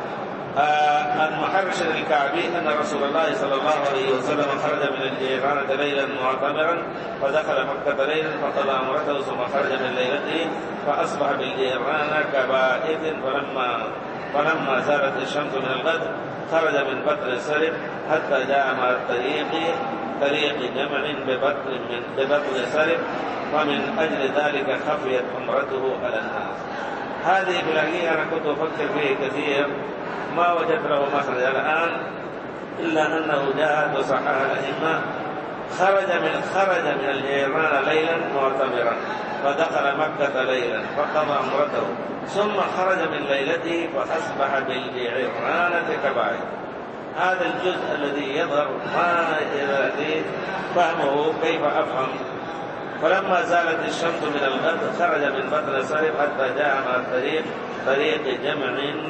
عن محرش الكعبي أن رسول الله صلى الله عليه وسلم خرج من الجيرانة ليلا معتمرا فدخل مكة ليلا فقضى عمرته ثم خرج من ليلته فأصبح بالجيرانة كبائت فلما فلما زالت الشمس من الغد خرج من بطن سرب حتى جاء مع الطريق طريق جمع ببطن من ببطن سرب، ومن أجل ذلك خفيت عمرته على الناس. هذه في الحقيقة أنا كنت أفكر فيه كثير ما وجدت له مخرج الآن إلا أنه جاء وصححه الأئمة. خرج من خرج من الجيران ليلا معتمرا فدخل مكة ليلا فقضى عمرته ثم خرج من ليلته فأصبح بالجيرانة كبائر. هذا الجزء الذي يظهر ما يريد فهمه كيف أفهم. فلما زالت الشمس من الغد خرج من بطن سرب حتى جاء مع الطريق طريق جمع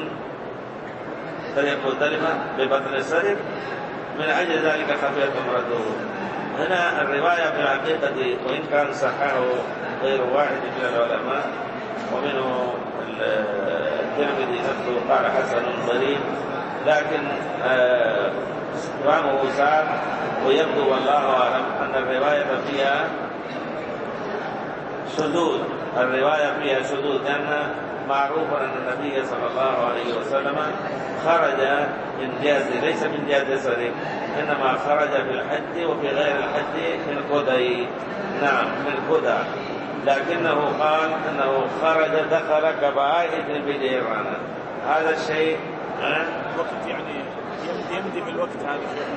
طريق مختلفة ببطن سرب، من أجل ذلك خفيت عمرته. هنا الرواية في الحقيقة وإن كان صححه غير واحد من العلماء ومنه الترمذي نفسه قال حسن غريب، لكن فهمه سعد، ويبدو والله أعلم أن الرواية فيها شذوذ الرواية فيها شذوذ لأن معروف أن النبي صلى الله عليه وسلم خرج من جهة ليس من جهة سرب، إنما خرج في الحج وفي غير الحج من قدي. نعم، من قدى، لكنه قال أنه خرج دخل كبائد بجيرانة. هذا الشيء الوقت يعني يمضي في الوقت هذا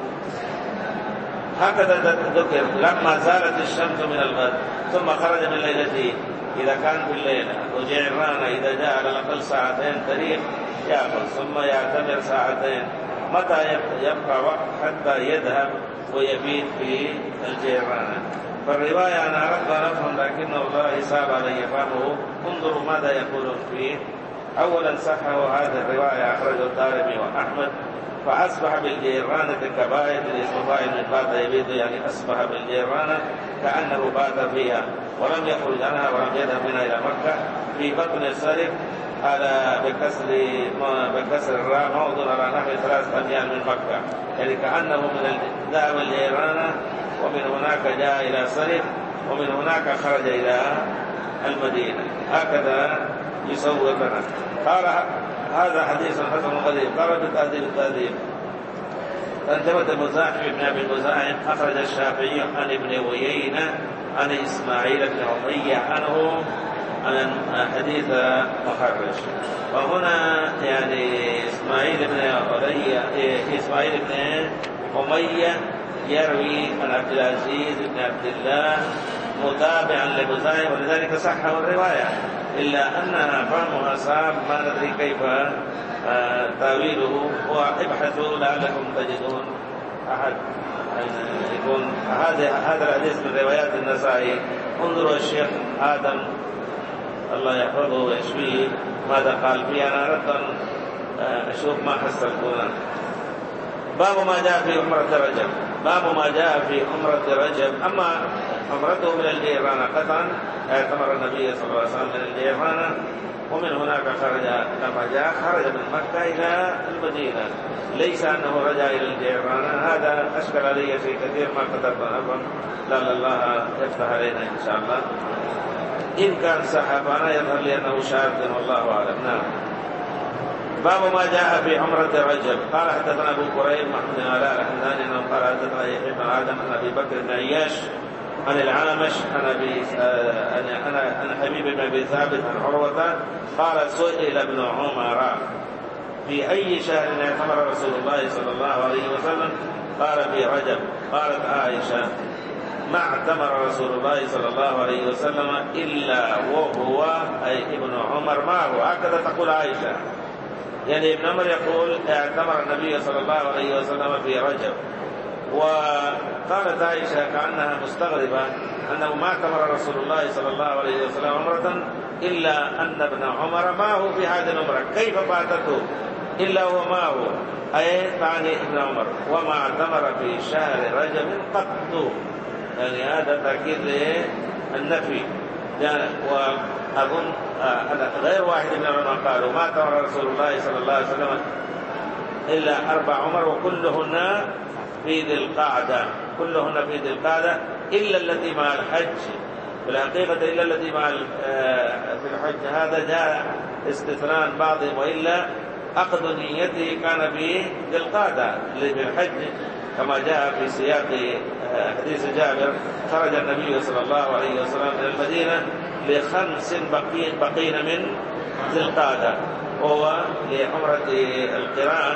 هكذا ذكر. لما زالت الشمس من الغد ثم خرج من ليلته، إذا كان في الليلة وجيرانة إذا جاء على الأقل ساعتين طريق يأخذ ثم يعتمر ساعتين، متى يبقى وقت حتى يذهب ويبيت في الجيرانة؟ فالرواية أنا أردت أن أفهم لكن الله صعب علي فهمه. انظروا ماذا يقولون فيه. أولا صححوا هذه الرواية أخرجه الدارمي وأحمد فأصبح بالجيرانة كبائر الاسم فاعل من بات يبيت، يعني أصبح بالجيرانة كأنه بات فيها ولم يخرج عنها ولم يذهب منها إلى مكة. في بطن السرب على بكسر بكسر الراء موضع على نحو ثلاث أميال من مكة، يعني كأنه من ذهب الجيرانة ومن هناك جاء إلى سرب ومن هناك خرج إلى المدينة. هكذا يصور لنا. قال هذا حديث حسن غريب. قال بالتهذيب التهذيب ترجمة مزاحم بن أبي مزاحم أخرج الشافعي عن ابن عيينة عن إسماعيل بن أمية عنه عن حديث محرش. وهنا يعني إسماعيل بن أمية إسماعيل بن أمية يروي عن عبد العزيز بن عبد الله متابعا لمزاحم، ولذلك صححوا الرواية، إلا أنها فهمها صعب ما ندري كيف تاويله، وابحثوا لعلكم تجدون أحد يكون هذا هذا الحديث من روايات النسائي. انظروا الشيخ آدم الله يحفظه ويشفيه ماذا قال فيه. أنا أردت أن أشوف ما حصلت هنا. باب ما جاء في عمرة رجب. باب ما جاء في عمرة رجب. أما عمرته من الجيرانة قطعا اعتمر النبي صلى الله عليه وسلم من الجيرانة، ومن هناك خرج لما جاء خرج من مكة إلى المدينة، ليس أنه رجع إلى الجيرانة. هذا أشكل علي في كثير ما كتبت أبا، لعل الله يفتح علينا إن شاء الله. إن كان صح فأنا يظهر لي أنه شاذ والله أعلم. نعم. باب ما جاء في عمرة رجب. قال حدثنا أبو كريب محمد بن علاء الحمداني أنه قال حدثنا يحيى بن آدم عن أبي بكر بن عياش عن العامش عن أبي أنا حبيب بن أبي ثابت عن عروة قال سئل ابن عمر في أي شهر اعتمر رسول الله صلى الله عليه وسلم؟ قال في رجب. قالت عائشة ما اعتمر رسول الله صلى الله عليه وسلم إلا وهو أي ابن عمر معه. هكذا تقول عائشة، يعني ابن عمر يقول اعتمر النبي صلى الله عليه وسلم في رجب. وقالت عائشة كأنها مستغربة أنه ما اعتمر رسول الله صلى الله عليه وسلم عمرة إلا أن ابن عمر معه في هذه العمرة. كيف فاتته إلا هو معه؟ أي تعني ابن عمر. وما اعتمر في شهر رجب قط، يعني هذا تأكيد النفي. وأظن غير واحد من العلماء قالوا ما اعتمر رسول الله صلى الله عليه وسلم إلا أربع عمر وكلهن في ذي القعدة، كلهن في ذي القعدة إلا التي مع الحج. في الحقيقة إلا التي مع في الحج هذا جاء استثناء بعضهم، وإلا عقد نيته كان في ذي القعدة في الحج كما جاء في سياق حديث جابر خرج النبي صلى الله عليه وسلم من المدينة لخمس بقين, بقين من ذي القعدة وهو لعمرة القران،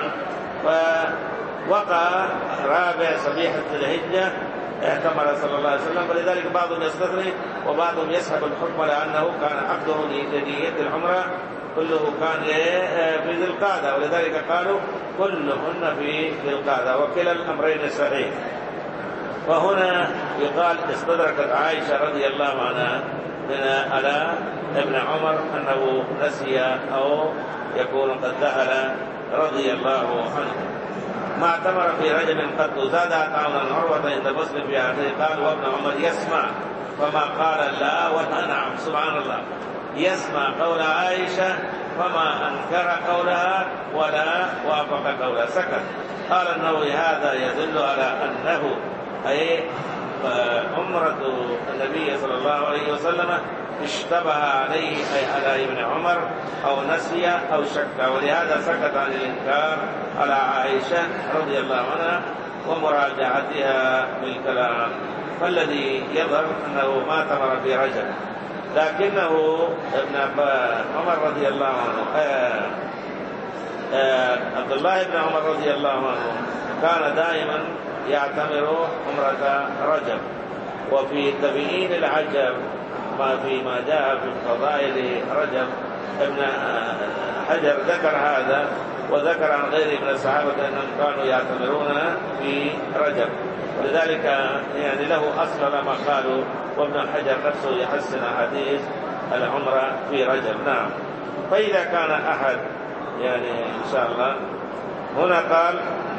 فوقع رابع صبيحة الهجة اعتمر صلى الله عليه وسلم. فلذلك بعضهم يستثني وبعضهم يسحب الحكم لأنه كان عقده لنية العمرة كله كان في ذي القعدة، ولذلك قالوا كلهن في ذي القعدة، وكلا الأمرين صحيح. وهنا يقال استدركت عائشة رضي الله عنها من على ابن عمر أنه نسي أو يكون قد ذهل رضي الله عنه. ما اعتمر في رجب قد زاد عطاء عروة عند مسلم في آخره قال وابن عمر يسمع فما قال لا ولا نعم. سبحان الله، يسمع قول عائشة فما أنكر قولها ولا وافق قولها، سكت. قال النووي هذا يدل على أنه أي عمرة النبي صلى الله عليه وسلم اشتبه عليه أي على ابن عمر أو نسي أو شك، ولهذا سكت عن الإنكار على عائشة رضي الله عنها ومراجعتها بالكلام. فالذي يظهر أنه ما اعتمر في رجب، لكنه ابن عمر رضي الله عنه آه آه عبد الله بن عمر رضي الله عنه كان دائما يعتمر عمرة رجب. وفي تبيين العجب ما فيما جاء في فضائل رجب ابن حجر ذكر هذا، وذكر عن غيره من الصحابة أنهم كانوا يعتمرون في رجب، ولذلك يعني له أصل لما قالوا. وابن حجر نفسه يحسن حديث العمرة في رجب. نعم. فإذا كان أحد يعني إن شاء الله هنا قال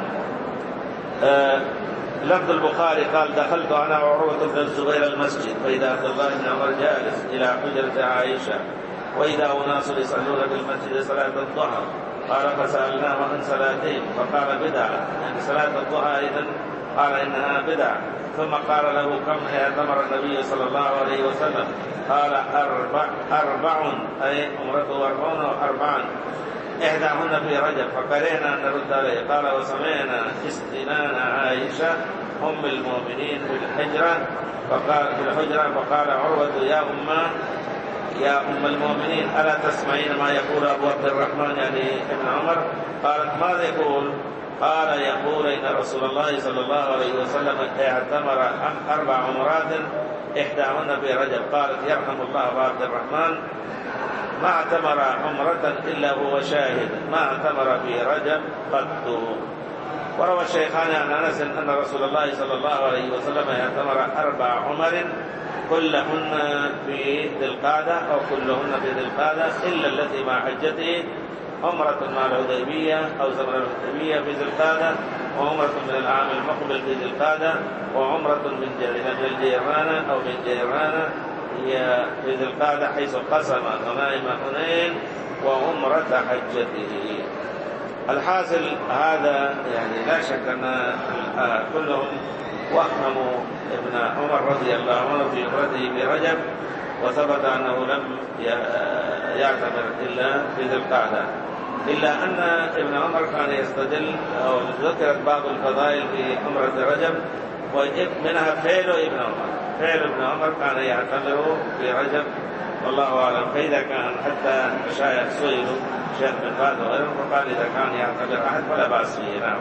آه لفظ البخاري قال دخلت أنا وعروة بن الزبير المسجد فإذا عبد الله بن عمر جالس إلى حجرة عائشة وإذا أناس يصلون في المسجد صلاة الضحى قال فسألناه عن صلاتين فقال بدعة، يعني صلاة الضحى إذن قال إنها بدعة. ثم قال له كم اعتمر النبي صلى الله عليه وسلم؟ قال أربع أربع أي عمرته أربعون وأربعا إحداهن في رجب. فكرهنا أن نرد عليه. قال وسمعنا استنان عائشة أم المؤمنين في الحجرة فقال في الحجرة فقال عروة يا أم يا أم المؤمنين ألا تسمعين ما يقول أبو عبد الرحمن يعني ابن عمر؟ قالت ماذا يقول؟ قال يقول إن رسول الله صلى الله عليه وسلم اعتمر أربع عمرات إحداهن في رجب. قالت يرحم الله أبو عبد الرحمن ما اعتمر عمرة إلا هو شاهد ما اعتمر في رجب قط. وروى الشيخان عن أنس أن رسول الله صلى الله عليه وسلم اعتمر أربع عمر كلهن في ذي القعدة أو كلهن في ذي القعدة إلا التي مع حجته عمرة مع الحديبية أو زمن الحديبية في ذي القعدة، وعمرة من العام المقبل في ذي القعدة، وعمرة من الجيران أو من جيران هي في ذي القعدة حيث قسم غنائم حنين وعمرة حجته. الحاصل هذا يعني لا شك أن كلهم وهموا ابن عمر رضي الله عنه في عمرته في رجب، وثبت أنه لم يعتمر إلا في ذي القعدة، إلا أن ابن عمر كان يستدل أو ذكرت بعض الفضائل في عمرة رجب، ومنها فعل ابن عمر. فعل ابن عمر كان يعتمر في رجب والله أعلم. فإذا كان حتى مشايخ سئلوا شيخ بن باز وغيرهم فقال إذا كان يعتمر أحد فلا بأس فيه. نعم.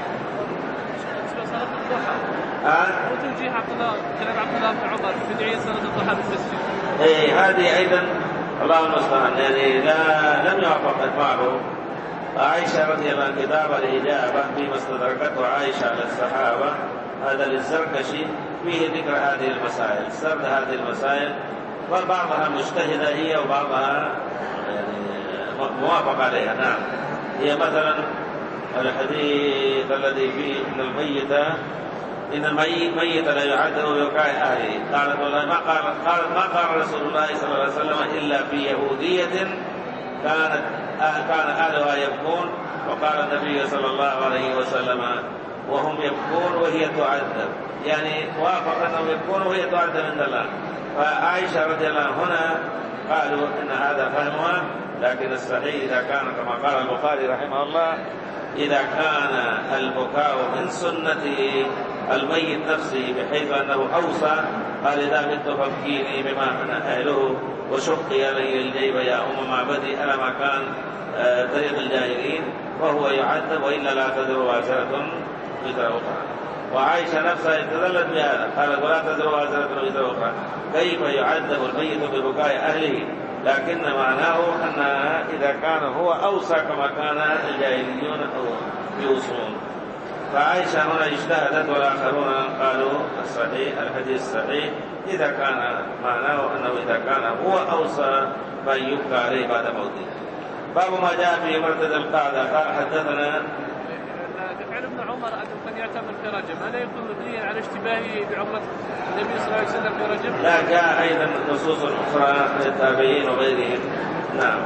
وتوجيه عبد الله كلام عبد الله بن عمر في دعية صلاة الضحى في المسجد. إيه هذه أيضا الله المستعان، يعني لا لم يوافق إطلاقه. عائشة رضي الله عنها كتاب الإجابة فيما استدركته عائشة على الصحابة، هذا للزركشي فيه ذكر هذه المسائل، سرد هذه المسائل، وبعضها مجتهدة هي وبعضها يعني موافق عليها. نعم. هي مثلا الحديث الذي فيه ان الميت ان الميت لا يعذب ببكاء اهله، قالت والله ما قال قال ما قال رسول الله صلى الله عليه وسلم الا في يهوديه كانت كان اهلها يبكون، وقال النبي صلى الله عليه وسلم وهم يبكون وهي تعذب، يعني وافق انهم يبكون وهي تعذب عند الله. فعائشه رضي الله عنها هنا قالوا ان هذا فهمها، لكن الصحيح اذا كان كما قال البخاري رحمه الله إذا كان البكاء من سنة الميت نفسه بحيث أنه أوصى قال إذا مت فابكيني بما أنا أهله وشقي لي الجيب يا أم معبدي ألا ما كان طريق الجاهلين، وهو يعذب وإلا لا تدر وازرة وزر أخرى. وعائشة نفسها استدلت بهذا قالت ولا تدر وازرة وزر أخرى، كيف يعذب الميت ببكاء أهله؟ لكن معناه أن إذا كان هو أوصى كما كان الجاهليون يوصون. فعائشة هنا اجتهدت والآخرون قالوا الصحيح الحديث الصحيح إذا كان معناه أنه إذا كان هو أوصى فأن يبقى عليه بعد موته. باب ما جاء في مرتد القعدة. قال حدثنا فعل ابن عمر أنه كان يعتمر في رجب، هل يكون مبنيا على اشتباهه بعمرة النبي صلى الله عليه وسلم في رجب؟ لا، جاء أيضا نصوص أخرى من التابعين وغيرهم. نعم.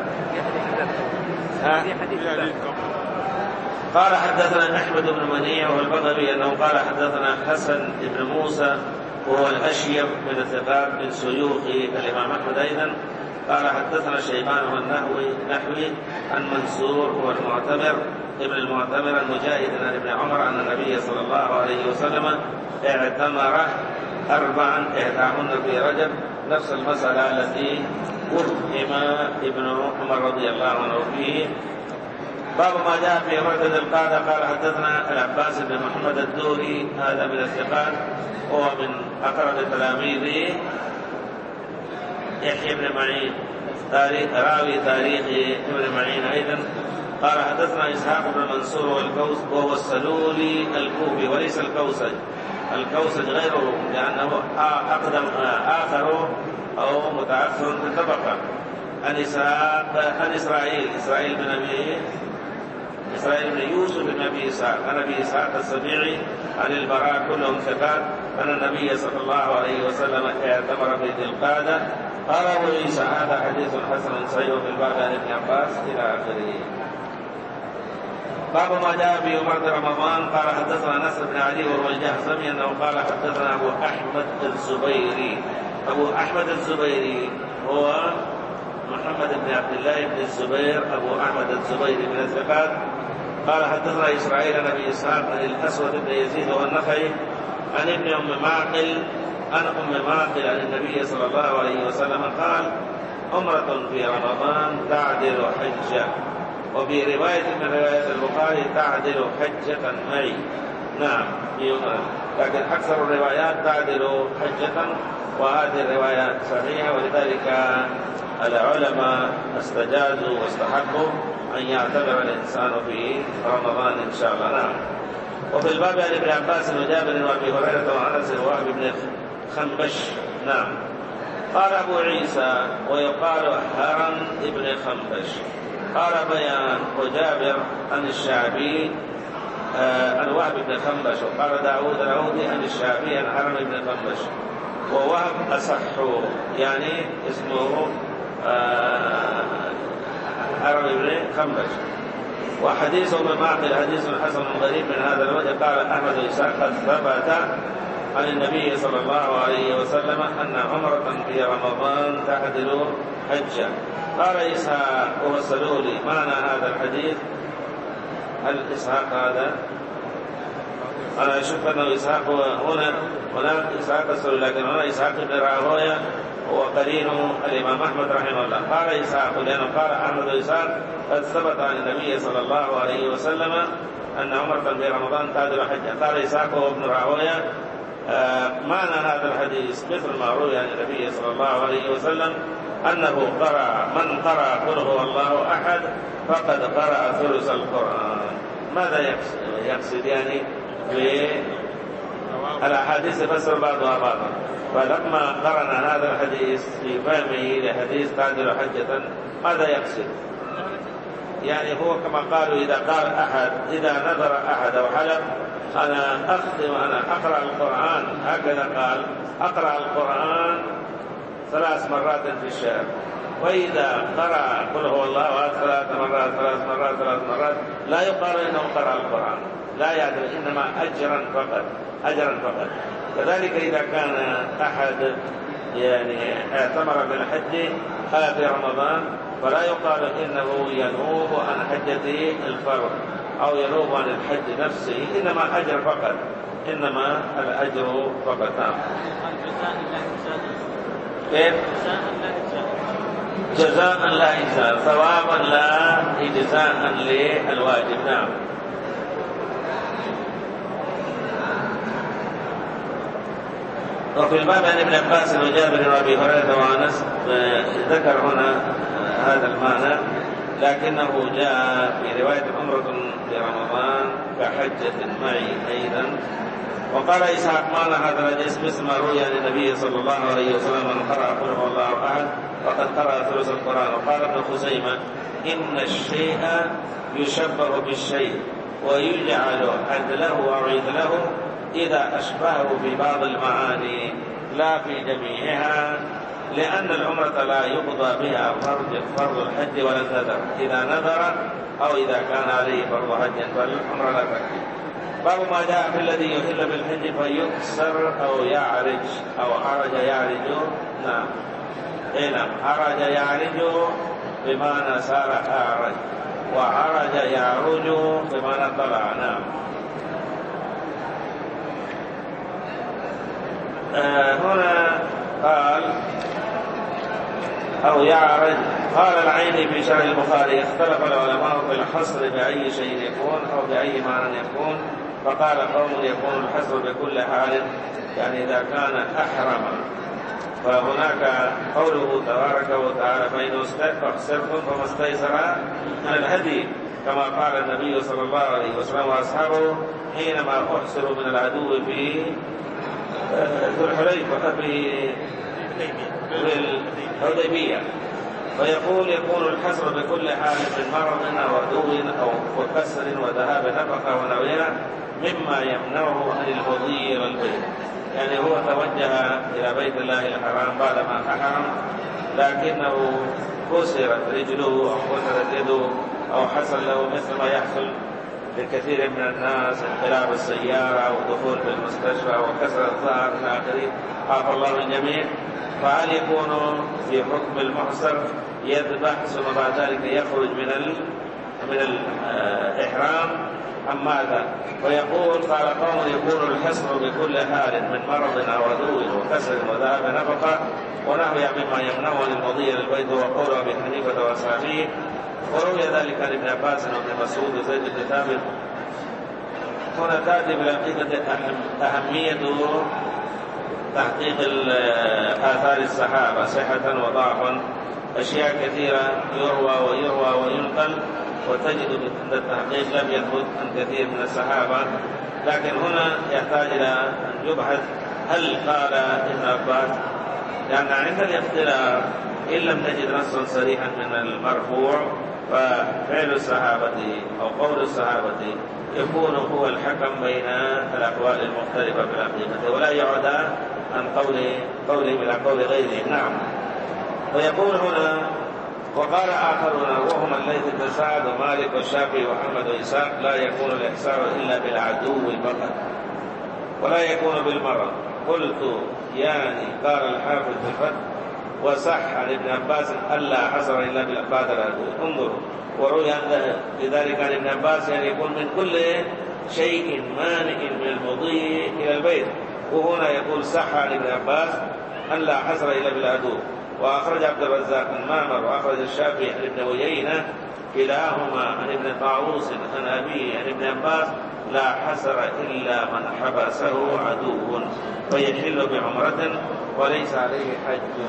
قال حدثنا أحمد بن منيع والبغوي أنه قال حدثنا حسن بن موسى وهو الأشيب من الثقات من شيوخ الإمام أحمد أيضا. قال حدثنا شيبان والنحوي نحوي عن منصور هو المعتمر ابن المعتمر المجاهد عن ابن عمر أن النبي صلى الله عليه وسلم اعتمر أربعا إحداهن في رجب، نفس المسألة التي وهم ابن عمر رضي الله عنه فيه. باب ما جاء في مرتد القعدة. قال حدثنا العباس بن محمد الدوري هذا من الثقات وهو من أقرب تلاميذه يحيى بن معين تاريخ راوي تاريخ ابن معين أيضا. قال حدثنا إسحاق بن منصور والكوس وهو السلولي الكوفي وليس الكوسج، الكوسج غيره لأنه أقدم آخر أو متأخر في الطبقة. عن إسحاق عن إسرائيل إسرائيل بن أبي إسرائيل بن يوسف بن أبي إسحاق عن أبي إسحاق السبيعي عن البراء كلهم ثقات أن النبي صلى الله عليه وسلم اعتمر في ذي القعدة. قال أبو عيسى هذا حديث حسن صحيح في الباب عن ابن عباس إلى آخره. باب ما جاء في عمرة رمضان. قال حدثنا نصر بن علي وهو الجهضمي أنه قال حدثنا أبو أحمد الزبيري. أبو أحمد الزبيري هو محمد بن عبد الله بن الزبير أبو أحمد الزبيري من الثقات. قال حدثنا إسرائيل عن أبي إسحاق عن الأسود بن يزيد والنخعي عن ابن أم معقل عن أم معقل عن النبي صلى الله عليه وسلم قال عمرة في رمضان تعدل حجة، وفي رواية من رواية البخاري تعدل حجة معي. نعم في عمرة، لكن أكثر الروايات تعدل حجة، وهذه الرواية صحيحة، ولذلك العلماء استجازوا واستحقوا أن يعتبر الإنسان في رمضان إن شاء الله. نعم. وفي الباب عن ابن عباس وجابر وأبي هريرة وأنس ووهب بن خنبش. نعم. قال أبو عيسى ويقال هرم ابن خنبش. قال بيان. وجابر عن الشعبي عن وهب بن خنبش. وقال داود العودي عن الشعبي عن حرم بن خنبش. ووهب أصح يعني اسمه حرم بن خنبش. وحديثه من معقل حديث حسن غريب من هذا الوجه. قال أحمد إسحاق قد ثبت عن النبي صلى الله عليه وسلم أن عمرة في رمضان تعدل حجة. قال إسحاق ووصلوا لي معنى هذا الحديث. هل إسحاق هذا؟ أنا أشوف أنه إسحاق هنا هناك إسحاق السلول، لكن هنا إسحاق بن راهويه هو قرينه الإمام أحمد رحمه الله. قال إسحاق لأنه قال أحمد إسحاق قد ثبت عن النبي صلى الله عليه وسلم أن عمرة في رمضان تعدل حجة. قال إسحاق وابن راهويه آه معنى هذا الحديث مثل ما روي عن النبي صلى الله عليه وسلم أنه قرأ من قرأ قل هو الله أحد فقد قرأ ثلث القرآن. ماذا يقصد؟ يقصد يعني في الأحاديث فسر بعضها بعضا. فلما قرن هذا الحديث في فهمه لحديث تعدل حجة ماذا يقصد؟ يعني هو كما قالوا إذا قال أحد إذا نذر أحد أو حلف أنا أختم أنا أقرأ القرآن، هكذا قال أقرأ القرآن ثلاث مرات في الشهر. وإذا قرأ قل هو الله أحد ثلاث مرات ثلاث مرات ثلاث مرات لا يقال إنه قرأ القرآن، لا يدري، إنما أجرا فقط أجرا فقط. كذلك إذا كان أحد يعني اعتمر بالحج في رمضان فلا يقال إنه ينوب عن حجته الفرض أو ينوب عن الحج نفسه، إنما أجر فقط، إنما الأجر فقط. نعم. كيف؟ جزاء لا إجزاء، ثوابا لا إجزاء للواجب. نعم. وفي الباب عن ابن عباس وجابر وابي هريره وانس ذكر هنا هذا المعنى، لكنه جاء في روايه عمره في رمضان كحجه معي ايضا. وقال اسحاق معنى هذا الحديث مثل ما روي عن النبي صلى الله عليه وسلم من قرأ قل هو الله احد فقد قرأ ثلث القرآن. وقال ابن خزيمة إن الشيء يشبه بالشيء ويجعل عدله أو عدله إذا أشبهه في بعض المعاني لا في جميعها، لأن العمرة لا يقضى بها فرض فرض الحج ولا النذر. إذا نذر أو إذا كان عليه فرض حج فالعمرة لا تكفي. باب ما جاء في الذي يحل بالحج فيكسر أو يعرج أو عرج يعرج. نعم. إيه نعم. عرج يعرج بمعنى صار أعرج، وعرج يعرج بمعنى طلع. نعم. آه هنا قال أو يعرج. قال العيني في شرح البخاري اختلف العلماء في الحصر بأي شيء يكون أو بأي معنى يكون، فقال قوم يكون الحصر بكل حال، يعني إذا كان أحرم. فهناك قوله تبارك وتعالى فإن استحسرتم فما استيسر من الهدي، كما قال النبي صلى الله عليه وسلم وأصحابه حينما أحسروا من العدو في ذو الحليفة في الحديبية. فيقول يكون الحصر بكل حال من مرض أو عدو أو وكسر وذهاب نفقة ونويرة مما يمنعه عن المضي إلى البيت. يعني هو توجه إلى بيت الله الحرام بعدما أحرم، لكنه كسرت رجله أو كسرت يده أو حصل له مثل ما يحصل لكثير من الناس، انقلاب السيارة أو دخول في المستشفى وكسر الظهر إلى آخره، عافى الله الجميع. فهل يكون في حكم المحصر يذبح ثم بعد ذلك يخرج من ال من الإحرام أم ماذا؟ ويقول قال قوم يكون الحصر بكل حال من مرض أو عدو وكسر وذهاب نفقة ونحو مما يمنعه المضي للبيت، وقول أبي حنيفة وأصحابه. وروي ذلك عن ابن عباس وابن مسعود وزيد بن ثابت. هنا تأتي بالعقيدة أهمية تحقيق آثار الصحابة صحة وضعفا. أشياء كثيرة يروى ويروى وينقل وتجد عند التحقيق لم يثبت عن كثير من الصحابة، لكن هنا يحتاج إلى أن يبحث هل قال ابن عباس، لأن عند الاختلاف إن لم نجد نصا صريحا من المرفوع ففعل الصحابة أو قول الصحابة يكون هو الحكم بين الأقوال المختلفة في العقيدة، ولا يعود عن قول قولهم إلى قول غيره. نعم. ويقول هنا: وقال آخرون وهم الليث بن سعد ومالك والشافعي وأحمد وإسحاق: لا يكون الإحسان إلا بالعدو فقط ولا يكون بالمرض. قلت يعني قال الحافظ في الفتح: وصح عن ابن عباس ألا حصر إلا بالعباد العدو. انظروا، وروي لذلك عن ابن عباس يعني يكون من كل شيء مانع من المضي إلى البيت، وهنا يقول صح عن ابن عباس ألا حصر إلا بالعدو. وأخرج عبد الرزاق بن معمر وأخرج الشافعي عن ابن عيينة كلاهما عن ابن طاووس عن أبيه عن ابن عباس: لا حسر إلا من حبسه عدو فيحل بعمرة وليس عليه حج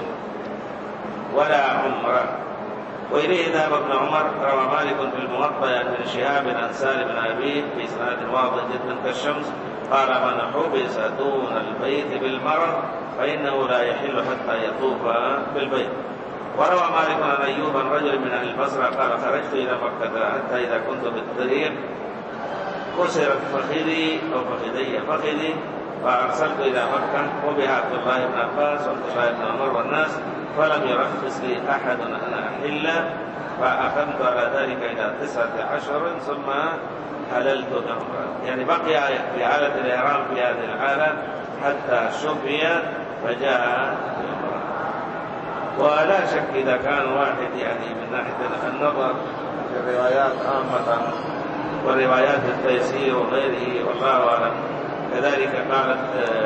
ولا عمرة. وإليه ذهب ابن عمر. روى مالك في الموطأ عن ابن شهاب عن سالم بن أبيه في إسناد واضح جدا كالشمس قال: من حبس دون البيت بالمرض فإنه لا يحل حتى يطوف بالبيت. وروى مالك عن أيوب عن رجل من أهل البصرة قال: خرجت إلى مكة حتى إذا كنت بالطريق كسرت فخذي أو فخذي فخذي فأرسلت إلى مكة وبها عبد الله بن عباس وعبد الله بن عمر والناس، فلم يرخص لي أحد أن أحل، فأقمت على ذلك إلى تسعة عشر ثم حللت بعمرة. يعني بقي في حالة الإحرام في هذه الحالة حتى شفي فجاء بعمرة. ولا شك إذا كان واحد يعني من ناحية النظر في الروايات عامة وروايات التيسير وغيره والله أعلم. كذلك قالت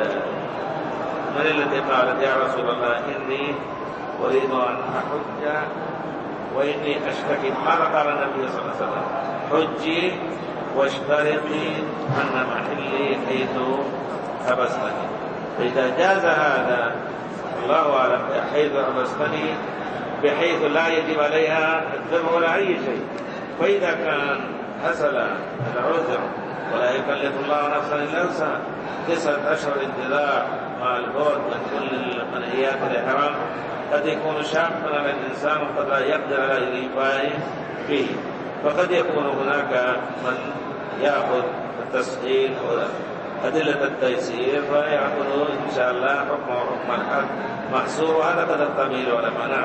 من التي قالت: يا رسول الله إني أريد أن أحج وإني أشتكي. ماذا قال النبي صلى الله عليه وسلم؟ حجي واشترطي أن محلي حيث حبستني. فإذا جاز هذا الله أعلم حيث حبستني بحيث لا يجب عليها الذبح ولا أي شيء. فإذا كان حصل العذر ولا يكلف الله نفسا إلا وسعها، تسعة أشهر انتظار مع البعد من كل منهيات الإحرام قد يكون شاقا على الإنسان وقد لا يقدر على الإيفاء فيه، فقد يكون هناك من يأخذ التسهيل وأدلة التيسير فيأخذ إن شاء الله حكم حكم الحد محصور، وهذا قد الطبيل ولا منع.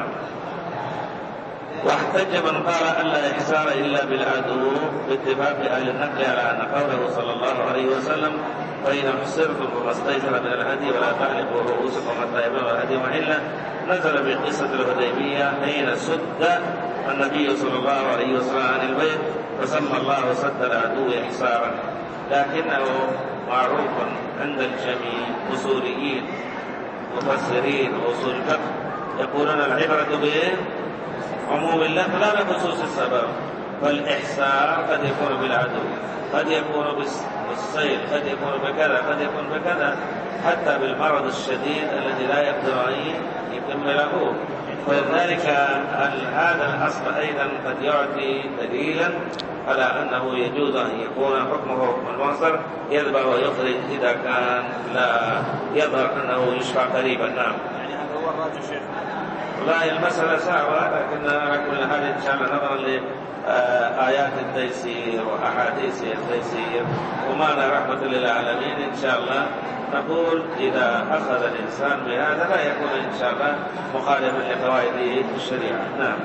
واحتج من قال ألا إحسان إلا بالعدو باتفاق أهل النقل على أن قوله صلى الله عليه وسلم: فإن حصرتم فما استيسر من الهدي ولا تحلقوا رؤوسكم حتى يبلغ الهدي محله، نزل في قصة الحديبية حين سد النبي صلى الله عليه وسلم عن البيت فسمى الله سد العدو إحصارا. لكنه معروف عند الجميع أصوليين مفسرين وأصول الفقه يقولون العبرة به عموم اللفظ لا بخصوص السبب، فالإحسار قد يكون بالعدو، قد يكون بالصيد، قد يكون بكذا، قد يكون بكذا، حتى بالمرض الشديد الذي لا يقدر أن يكمله. ولذلك هذا الأصل أيضا قد يعطي دليلا على أنه يجوز أن يكون حكمه حكم المعصر يذبح ويخرج إذا كان لا يظهر أنه يشفع قريبا. نعم. يعني هذا هو الراجح شيخ. والله المسألة صعبة، لكن على كل حال إن شاء الله نظرا لآيات التيسير وأحاديث التيسير ومعنى رحمة للعالمين إن شاء الله نقول إذا أخذ الإنسان بهذا لا يكون إن شاء الله مخالفا لقواعد الشريعة. نعم.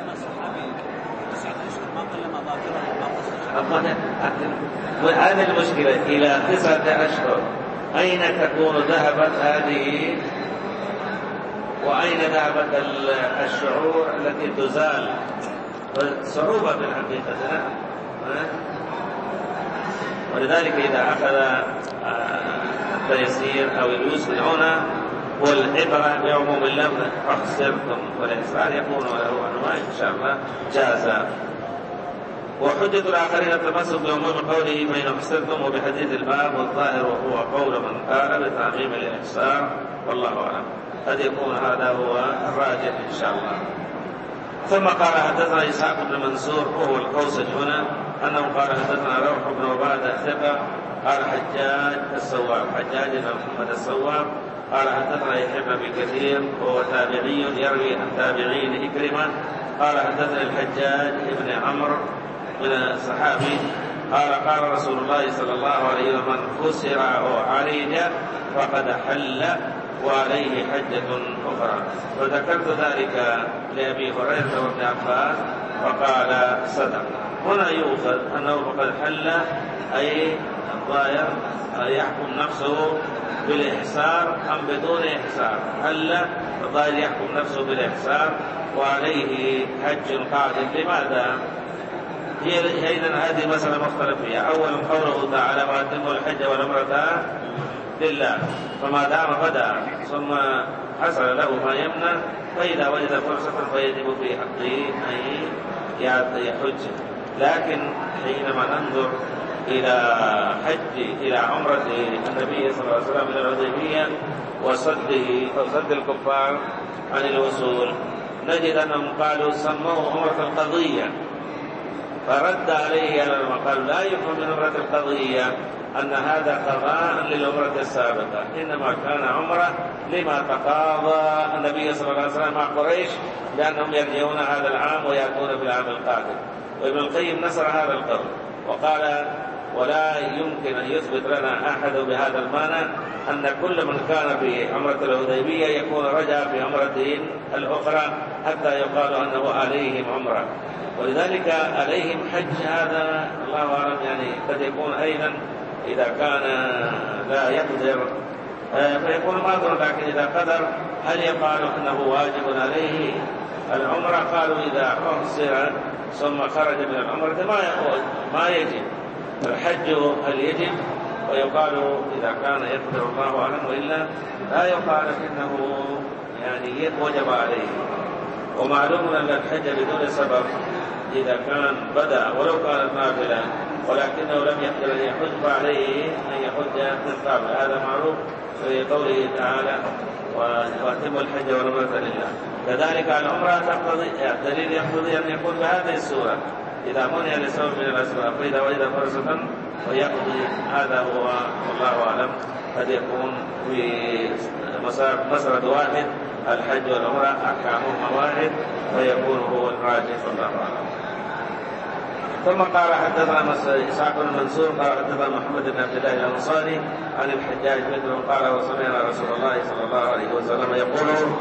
هذه المشكلة إلى تسعة أشهر أين تكون ذهبت هذه وأين ذهبت الشعور التي تزال؟ صعوبة في الحقيقة. ولذلك إذا أخذ التيسير أو اليسر هنا والعبرة بعموم اللفظ أحسرتم والإحسان يكون له أنواع إن شاء الله جازا. وحجة الآخرين التمسك بعموم قوله فإن أحسرتم وبحديث الباب والظاهر وهو قول من قال بتعظيم الإحسان والله أعلم. قد يكون هذا هو الراجح إن شاء الله. ثم قال حدثنا إسحاق بن منصور وهو القوسج هنا أنه قال حدثنا روح بن عبادة ثقة قال حجاج السواب حجاج بن محمد السواب قال حدثنا يحيى بن أبي كثير وهو تابعي يروي عن تابعين إكرمة قال حدثنا الحجاج بن عمرو من الصحابي قال قال رسول الله صلى الله عليه وسلم من كسر أو عرج فقد حل وعليه حجة أخرى. فذكرت ذلك لأبي هريرة وابن عباس فقال صدق. هنا يؤخذ أنه فقد حل أي الظاهر يحكم نفسه بالإحسار أم بدون إحسار. حل الظاهر يحكم نفسه بالإحسار وعليه حج قادم. لماذا؟ هي إذن هذه مسألة مختلف فيها. أولا قوله تعالى وأتموا الحج والعمرة لله، فما دام بدا ثم حصل له ما يمنع فإذا وجد فرصة فيجب في حقه أن يحج. لكن حينما ننظر إلى حج إلى عمرة النبي صلى الله عليه وسلم إلى الحديبية وصده أو صد الكفار عن الوصول نجد أنهم قالوا سموه عمرة القضية، فرد عليه لما قالوا لا يفهم من عمرة القضية أن هذا قضاء للعمرة السابقة، إنما كان عمرة لما تقاضى النبي صلى الله عليه وسلم مع قريش لأنهم يرجعون هذا العام ويأتون في العام القادم. وابن القيم نصر هذا القول وقال ولا يمكن أن يثبت لنا أحد بهذا المعنى أن كل من كان في عمرة الحديبية يكون رجع في عمرة الأخرى حتى يقال أنه عليهم عمرة. ولذلك عليهم حج هذا الله أعلم، يعني قد يكون أيضا إذا كان لا يقدر فيكون معذور، لكن إذا قدر هل يقال أنه واجب عليه العمرة؟ قالوا إذا أحصر ثم خرج من العمرة ما يقول ما يجب الحج، هل يجب؟ ويقال إذا كان يقدر الله أعلم، وإلا لا يقال إنه يعني وجب عليه. ومعلوم أن الحج بدون سبب إذا كان بدأ ولو كان نافلا ولكنه لم يقدر أن يحج فعليه أن يحج من قبل، هذا معروف في قوله تعالى وأتموا الحج والعمرة لله. كذلك العمرة تقتضي الدليل يقتضي أن يكون بهذه السورة إذا منع لسبب من الأسباب فإذا وجد فرصة ويقضي. هذا هو والله أعلم. قد يكون في مسرد واحد الحج والعمرة أحكامهما واحد فيكون هو الراجح والله أعلم. ثم قال حدثنا إسحاق بن منصور قال حدثنا محمد بن عبد الله الأنصاري عن الحجاج مثله قال وسمعنا رسول الله صلى الله عليه وسلم يقول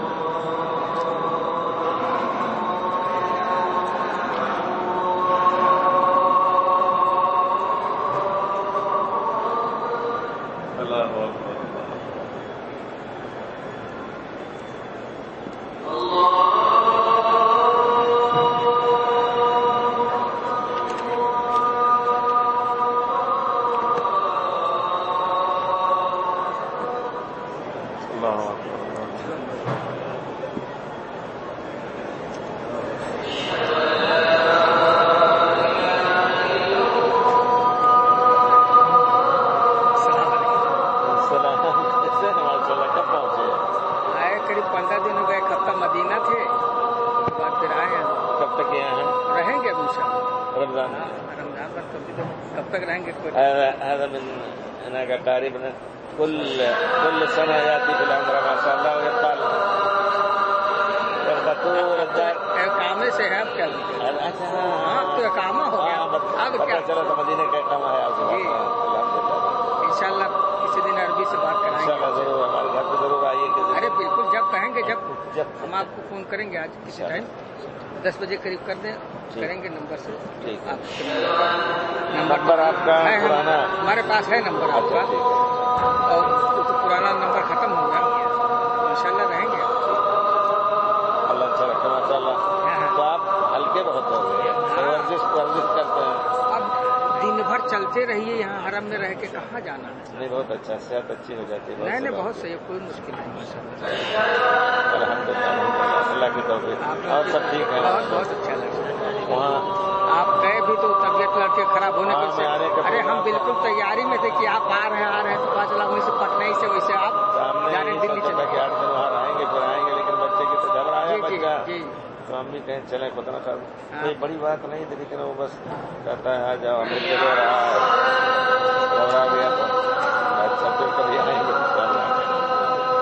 الله أكبر هذا من هناك قاربنا كل كل سنة يأتي في العمرة ما شاء الله ويقال يبقى طول الدار इकामे से है अब क्या? अच्छा हाँ तो इकामा हो गया। अब क्या? चलो तो मदीने का इकामा है आज। जी इंशाल्लाह किसी दिन अरबी से बात कराएंगे। इंशाल्लाह जरूर हमारे घर पे जरूर आइए। अरे बिल्कुल जब कहेंगे जब जब हम आपको फोन करेंगे आज किसी टाइम दस बजे करीब कर दें करेंगे नंबर से। आप नंबर आपका पुराना हमारे पास है नंबर आपका और तो पुराना नंबर खत्म हो गया इंशाल्लाह रहेंगे। अल्लाह अच्छा रखे माशाल्लाह। तो आप हल्के बहुत हो गए वर्जिश वर्जिश करते हैं। अब दिन भर चलते रहिए यहाँ हरम में रह के कहाँ जाना है। नहीं बहुत अच्छा सेहत अच्छी हो जाती है। नहीं नहीं बहुत सही कोई मुश्किल नहीं माशाल्लाह। अल्लाह की तौफीक और सब ठीक है। बहुत बहुत अच्छा लगा वहाँ आप गए भी तो तबियत लड़के खराब होने के से अरे हम बिल्कुल तैयारी में थे कि आप आ रहे हैं आ रहे हैं तो पता चला वहीं से पटना से वैसे आप जा रहे दिल्ली चले गए। आठ दिन वहाँ रहेंगे फिर आएंगे लेकिन बच्चे की तो घबराया बच्चा जी तो हम भी कहें चले खुद ना साहब कोई बड़ी बात नहीं थी लेकिन वो बस कहता है आ जाओ अमृत हो रहा है घबरा गया तो सब फिर कभी आएंगे।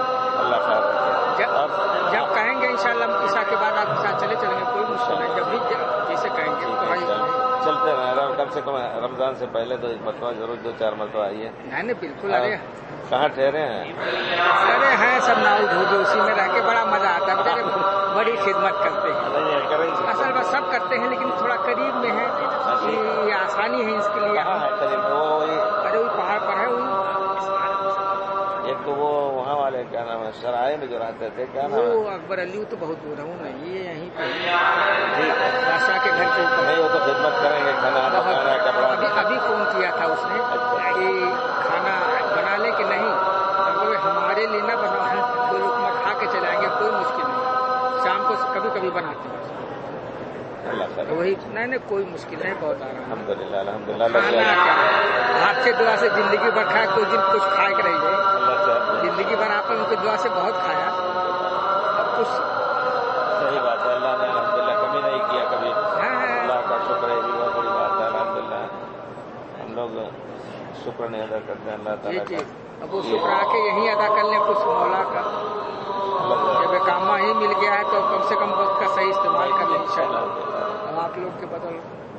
के बाद आपके साथ चले चलेंगे, कोई मुश्किल नहीं, जब भी जैसे कहेंगे तो भाई चलते रहे। कम से कम रमजान से पहले तो एक मरतबा जरूर दो चार मरतबा आइए। नहीं नहीं बिल्कुल। अरे कहाँ ठहरे हैं? अरे हैं सब नाव धूधो, उसी में रह के बड़ा मजा आता है, बेचारे बड़ी खिदमत करते हैं। असल में सब करते हैं लेकिन थोड़ा करीब में है, ये आसानी है इसके लिए। अरे वो पहाड़ पर है, वो एक तो वो वहाँ वाले क्या नाम है, सराय में जो रहते थे, क्या नाम है? वो अकबर अली, वो तो बहुत दूर है, वो नहीं, ये यहीं पे बादशाह के घर के ऊपर। नहीं, वो तो खिदमत करेंगे, खाना पकाना, कपड़ा। अभी अभी फोन किया था उसने कि खाना बना ले कि नहीं, तो हमारे लिए ना बना है, दो लुकमा खा के चले आएंगे, कोई मुश्किल नहीं, शाम को कभी कभी बनाते हैं। तो वही नहीं नहीं कोई मुश्किल नहीं, बहुत आराम। अल्हम्दुलिल्लाह अल्हम्दुलिल्लाह। खाना क्या हाथ से दुआ से जिंदगी भर खाए, कोई दिन कुछ खाए के रह जाए, जिंदगी भर आपने उनकी दुआ से बहुत खाया, अब कुछ सही बात है। अल्लाह ने अल्हम्दुलिल्लाह कमी नहीं किया कभी। अल्लाह का शुक्र है, बहुत बड़ी बात है अल्हम्दुलिल्लाह। हम लोग शुक्र नहीं अदा करते हैं अल्लाह ताला का। अब वो शुक्र आके यही अदा कर ले कुछ मौला का, जब कामा ही मिल गया है तो कम से कम वक्त का सही इस्तेमाल कर ले इंशाअल्लाह। अब आप लोग के बदल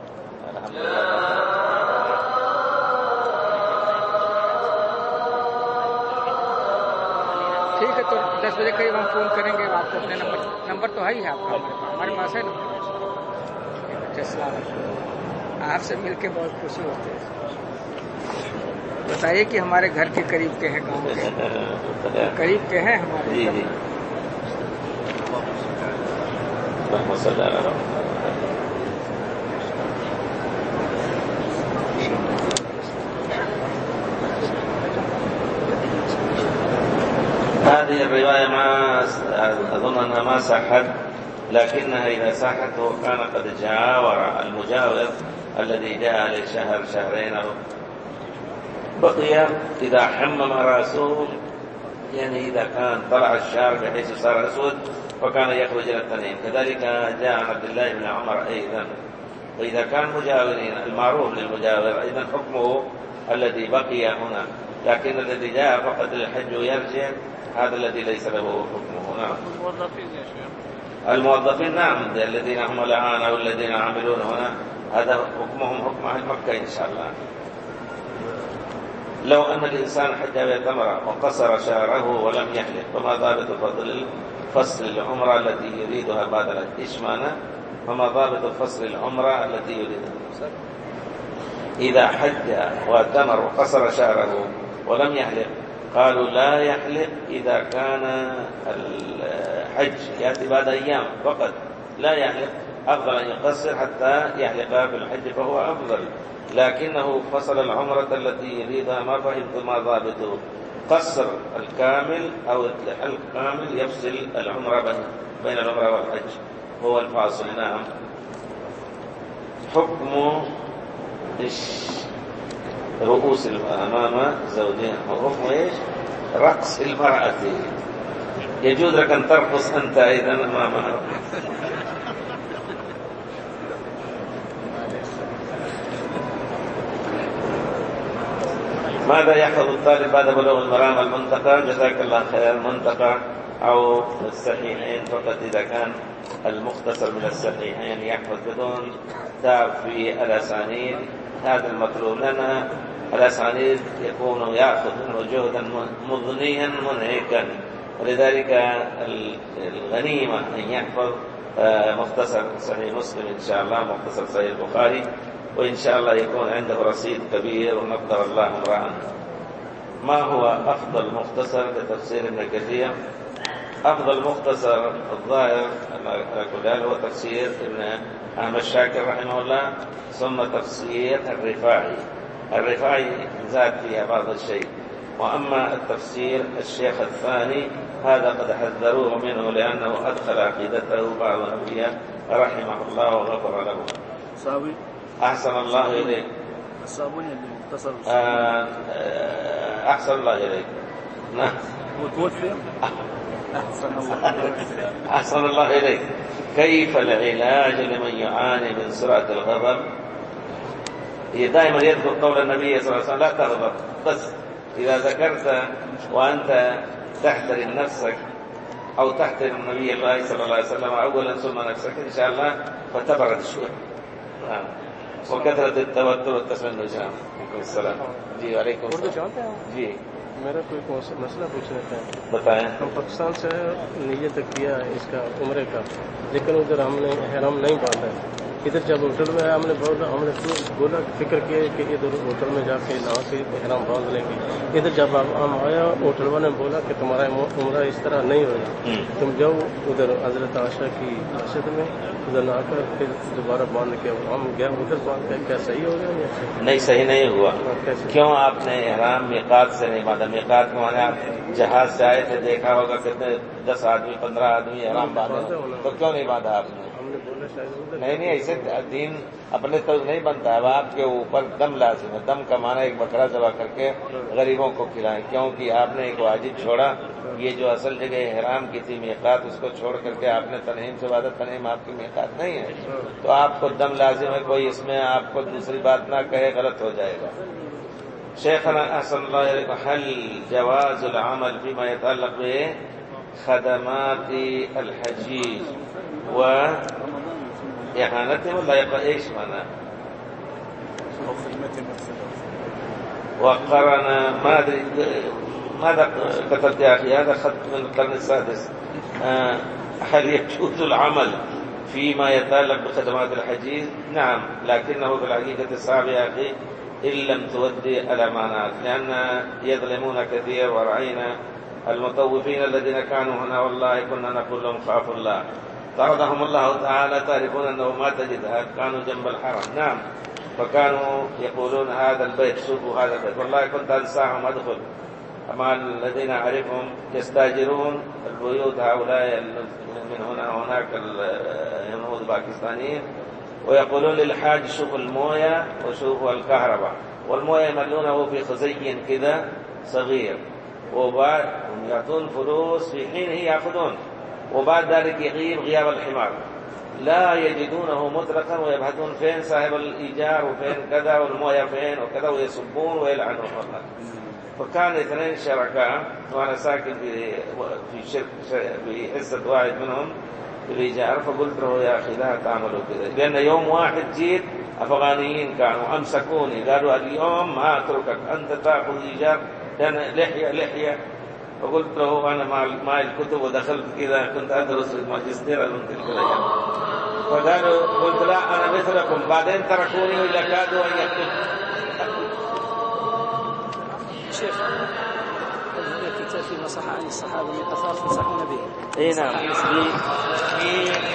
ठीक है, तो दस बजे करीब हम फोन करेंगे आपको। अपने नंबर नंबर तो है ही है आपका, हमारे पास है नंबर। आपसे मिलके बहुत खुशी होती है। बताइए कि हमारे घर के करीब के हैं, गाँव के करीब के हैं हमारे। जी जी هذه الرواية ما أظن أنها ما صحت، لكنها إذا صحت هو كان قد جاور المجاور الذي جاء لشهر شهرين أو بقي إذا حمم رأسه، يعني إذا كان طلع الشعر بحيث صار أسود فكان يخرج إلى التنعيم. كذلك جاء عن عبد الله بن عمر أيضا. وإذا كان مجاورين المعروف للمجاور أيضا حكمه الذي بقي هنا، لكن الذي جاء فقط للحج ويرجع هذا الذي ليس له حكمه. نعم. الموظفين يا شيخ، الموظفين نعم، الذين هم الآن أو الذين عاملون هنا هذا حكمهم حكم أهل مكة إن شاء الله. لو أن الإنسان حج بتمرة وقصر شعره ولم يحلق فما ضابط فضل فصل العمرة التي يريدها بعد الحج؟ إيش معنى؟ فما ضابط فصل العمرة التي يريدها؟ إذا حج وتمر وقصر شعره ولم يحلق، قالوا لا يحلق إذا كان الحج يأتي بعد أيام فقط، لا يحلق، أفضل أن يقصر حتى يحلق في الحج فهو أفضل. لكنه فصل العمرة التي يريدها، ما فهمت ما ضابطه، قصر الكامل أو الحلق كامل يفصل العمرة بين العمرة والحج، هو الفاصل. نعم. حكم إيش رؤوس أمام زوجين، حكم إيش رقص المرأة، يجوز لك أن ترقص أنت أيضا أمامها. ماذا يحفظ الطالب بعد بلوغ المرام؟ المنتقى، جزاك الله خير. المنتقى أو الصحيحين فقط، إذا كان المختصر من الصحيحين يحفظ بدون تعب في الأسانيد، هذا المطلوب لنا. الأسانيد يكون يأخذ منه جهدا مضنيا منهكا، ولذلك الغنيمة أن يحفظ مختصر صحيح مسلم إن شاء الله، مختصر صحيح البخاري، وإن شاء الله يكون عنده رصيد كبير ونقدر الله امرأ. ما هو أفضل مختصر لتفسير ابن كثير؟ أفضل مختصر الظاهر على كل حال هو تفسير ابن أحمد شاكر رحمه الله، ثم تفسير الرفاعي. الرفاعي زاد فيها بعض الشيء، وأما التفسير الشيخ الثاني هذا قد حذروه منه لأنه أدخل عقيدته بعض الأنبياء رحمه الله وغفر له. صاوي أحسن الله إليك. الصابوني اللي مختصر آه أحسن الله إليك. نعم. وتوفي. أحسن الله أحسن الله إليك. كيف العلاج لمن يعاني من سرعة الغضب؟ دائما يذكر قول النبي صلى الله عليه وسلم لا تغضب، بس إذا ذكرت وأنت تحترم نفسك أو تحترم النبي الله صلى الله عليه وسلم أولا ثم نفسك إن شاء الله فتبرد شوي. نعم. وكثرة التوتر والتشنج. عليكم السلام. जी वालेकुम जी मेरा कोई मसला पूछना था। बताएं। हम पाकिस्तान से नीयत किया है इसका उम्रे का, लेकिन उधर हमने ihram नहीं बांधा है। इधर जब होटल में हमने बोला हमने बोला फिक्र किया कि इधर होटल में जाके नहा के ihram बांध लेंगे। इधर जब हम आया होटल वाले ने बोला कि तुम्हारा उम्रा इस तरह नहीं होगा, तुम जाओ उधर हजरत आशा की मस्जिद में उधर नहाकर फिर दोबारा बांध के हम गया उधर बांध के। क्या सही हो गया या नहीं? सही नहीं हुआ। क्यों आपने ihram मीकात से नहीं बांधा? मीकात में माने आप जहाज से आए थे, देखा होगा कितने दस आदमी पंद्रह आदमी ihram बांधे, तो क्यों नहीं बांधा आपने? नहीं नहीं, ऐसे दीन अपने तो नहीं बनता है। अब आपके ऊपर दम लाजिम है। दम का माना एक बकरा ज़बह करके गरीबों को खिलाएं, क्योंकि आपने एक वाजिब छोड़ा। ये जो असल जगह ihram की थी मीकात, उसको छोड़ करके आपने तनहीम से बात, तनहीम आपकी मीकात नहीं है, तो आपको दम लाजिम है। कोई इसमें आपको दूसरी बात ना कहे, गलत हो जाएगा। शेखना अहसनुल्लाह इलैकुम, हल जवाज़ुल अमल फीमा यतअल्लक़ बि खदमाति अल हजीज व इहानतहिम ला ايش माना وقرن ما ادري ماذا كتبت يا اخي؟ هذا خط من القرن السادس. هل يجوز العمل فيما يتعلق بخدمات الحجيج؟ نعم، لكنه في الحقيقة صعب يا اخي ان لم تودي الامانات، لان يظلمون كثير. ورأينا المطوفين الذين كانوا هنا والله كنا نقول لهم خافوا الله، طردهم الله تعالى. تعرفون أنه ما تجدها، كانوا جنب الحرم. نعم، فكانوا يقولون هذا البيت، شوفوا هذا البيت. والله كنت أنساهم أدخل أما الذين أعرفهم يستاجرون البيوت، هؤلاء من هنا وهناك اليهود الباكستانيين، ويقولون للحاج شوفوا الموية وشوفوا الكهرباء. والموية يملونه في خزي كذا صغير، وبعد يعطون فلوس في حينه يأخذون، وبعد ذلك يغيب غياب الحمار، لا يجدونه مطلقا، ويبحثون فين صاحب الإيجار وفين كذا والمويه فين وكذا، ويسبون ويلعنون. فكان اثنين شركاء، وأنا ساكن في في شرك في حصة واحد منهم في الإيجار، فقلت له يا أخي لا تعملوا كذا، لأن يوم واحد جيت أفغانيين كانوا أمسكوني قالوا اليوم ما أتركك، أنت تأخذ إيجار لأن لحية لحية. فقلت له أنا مع الكتب ودخلت كذا، كنت أدرس الماجستير من تلك الأيام. فقالوا قلت لا أنا مثلكم، بعدين تركوني وإلا كادوا أن يقتلوا. شيخ، هناك كتاب في مصحة عن الصحابة من قصاص ينصحون به. اي نعم.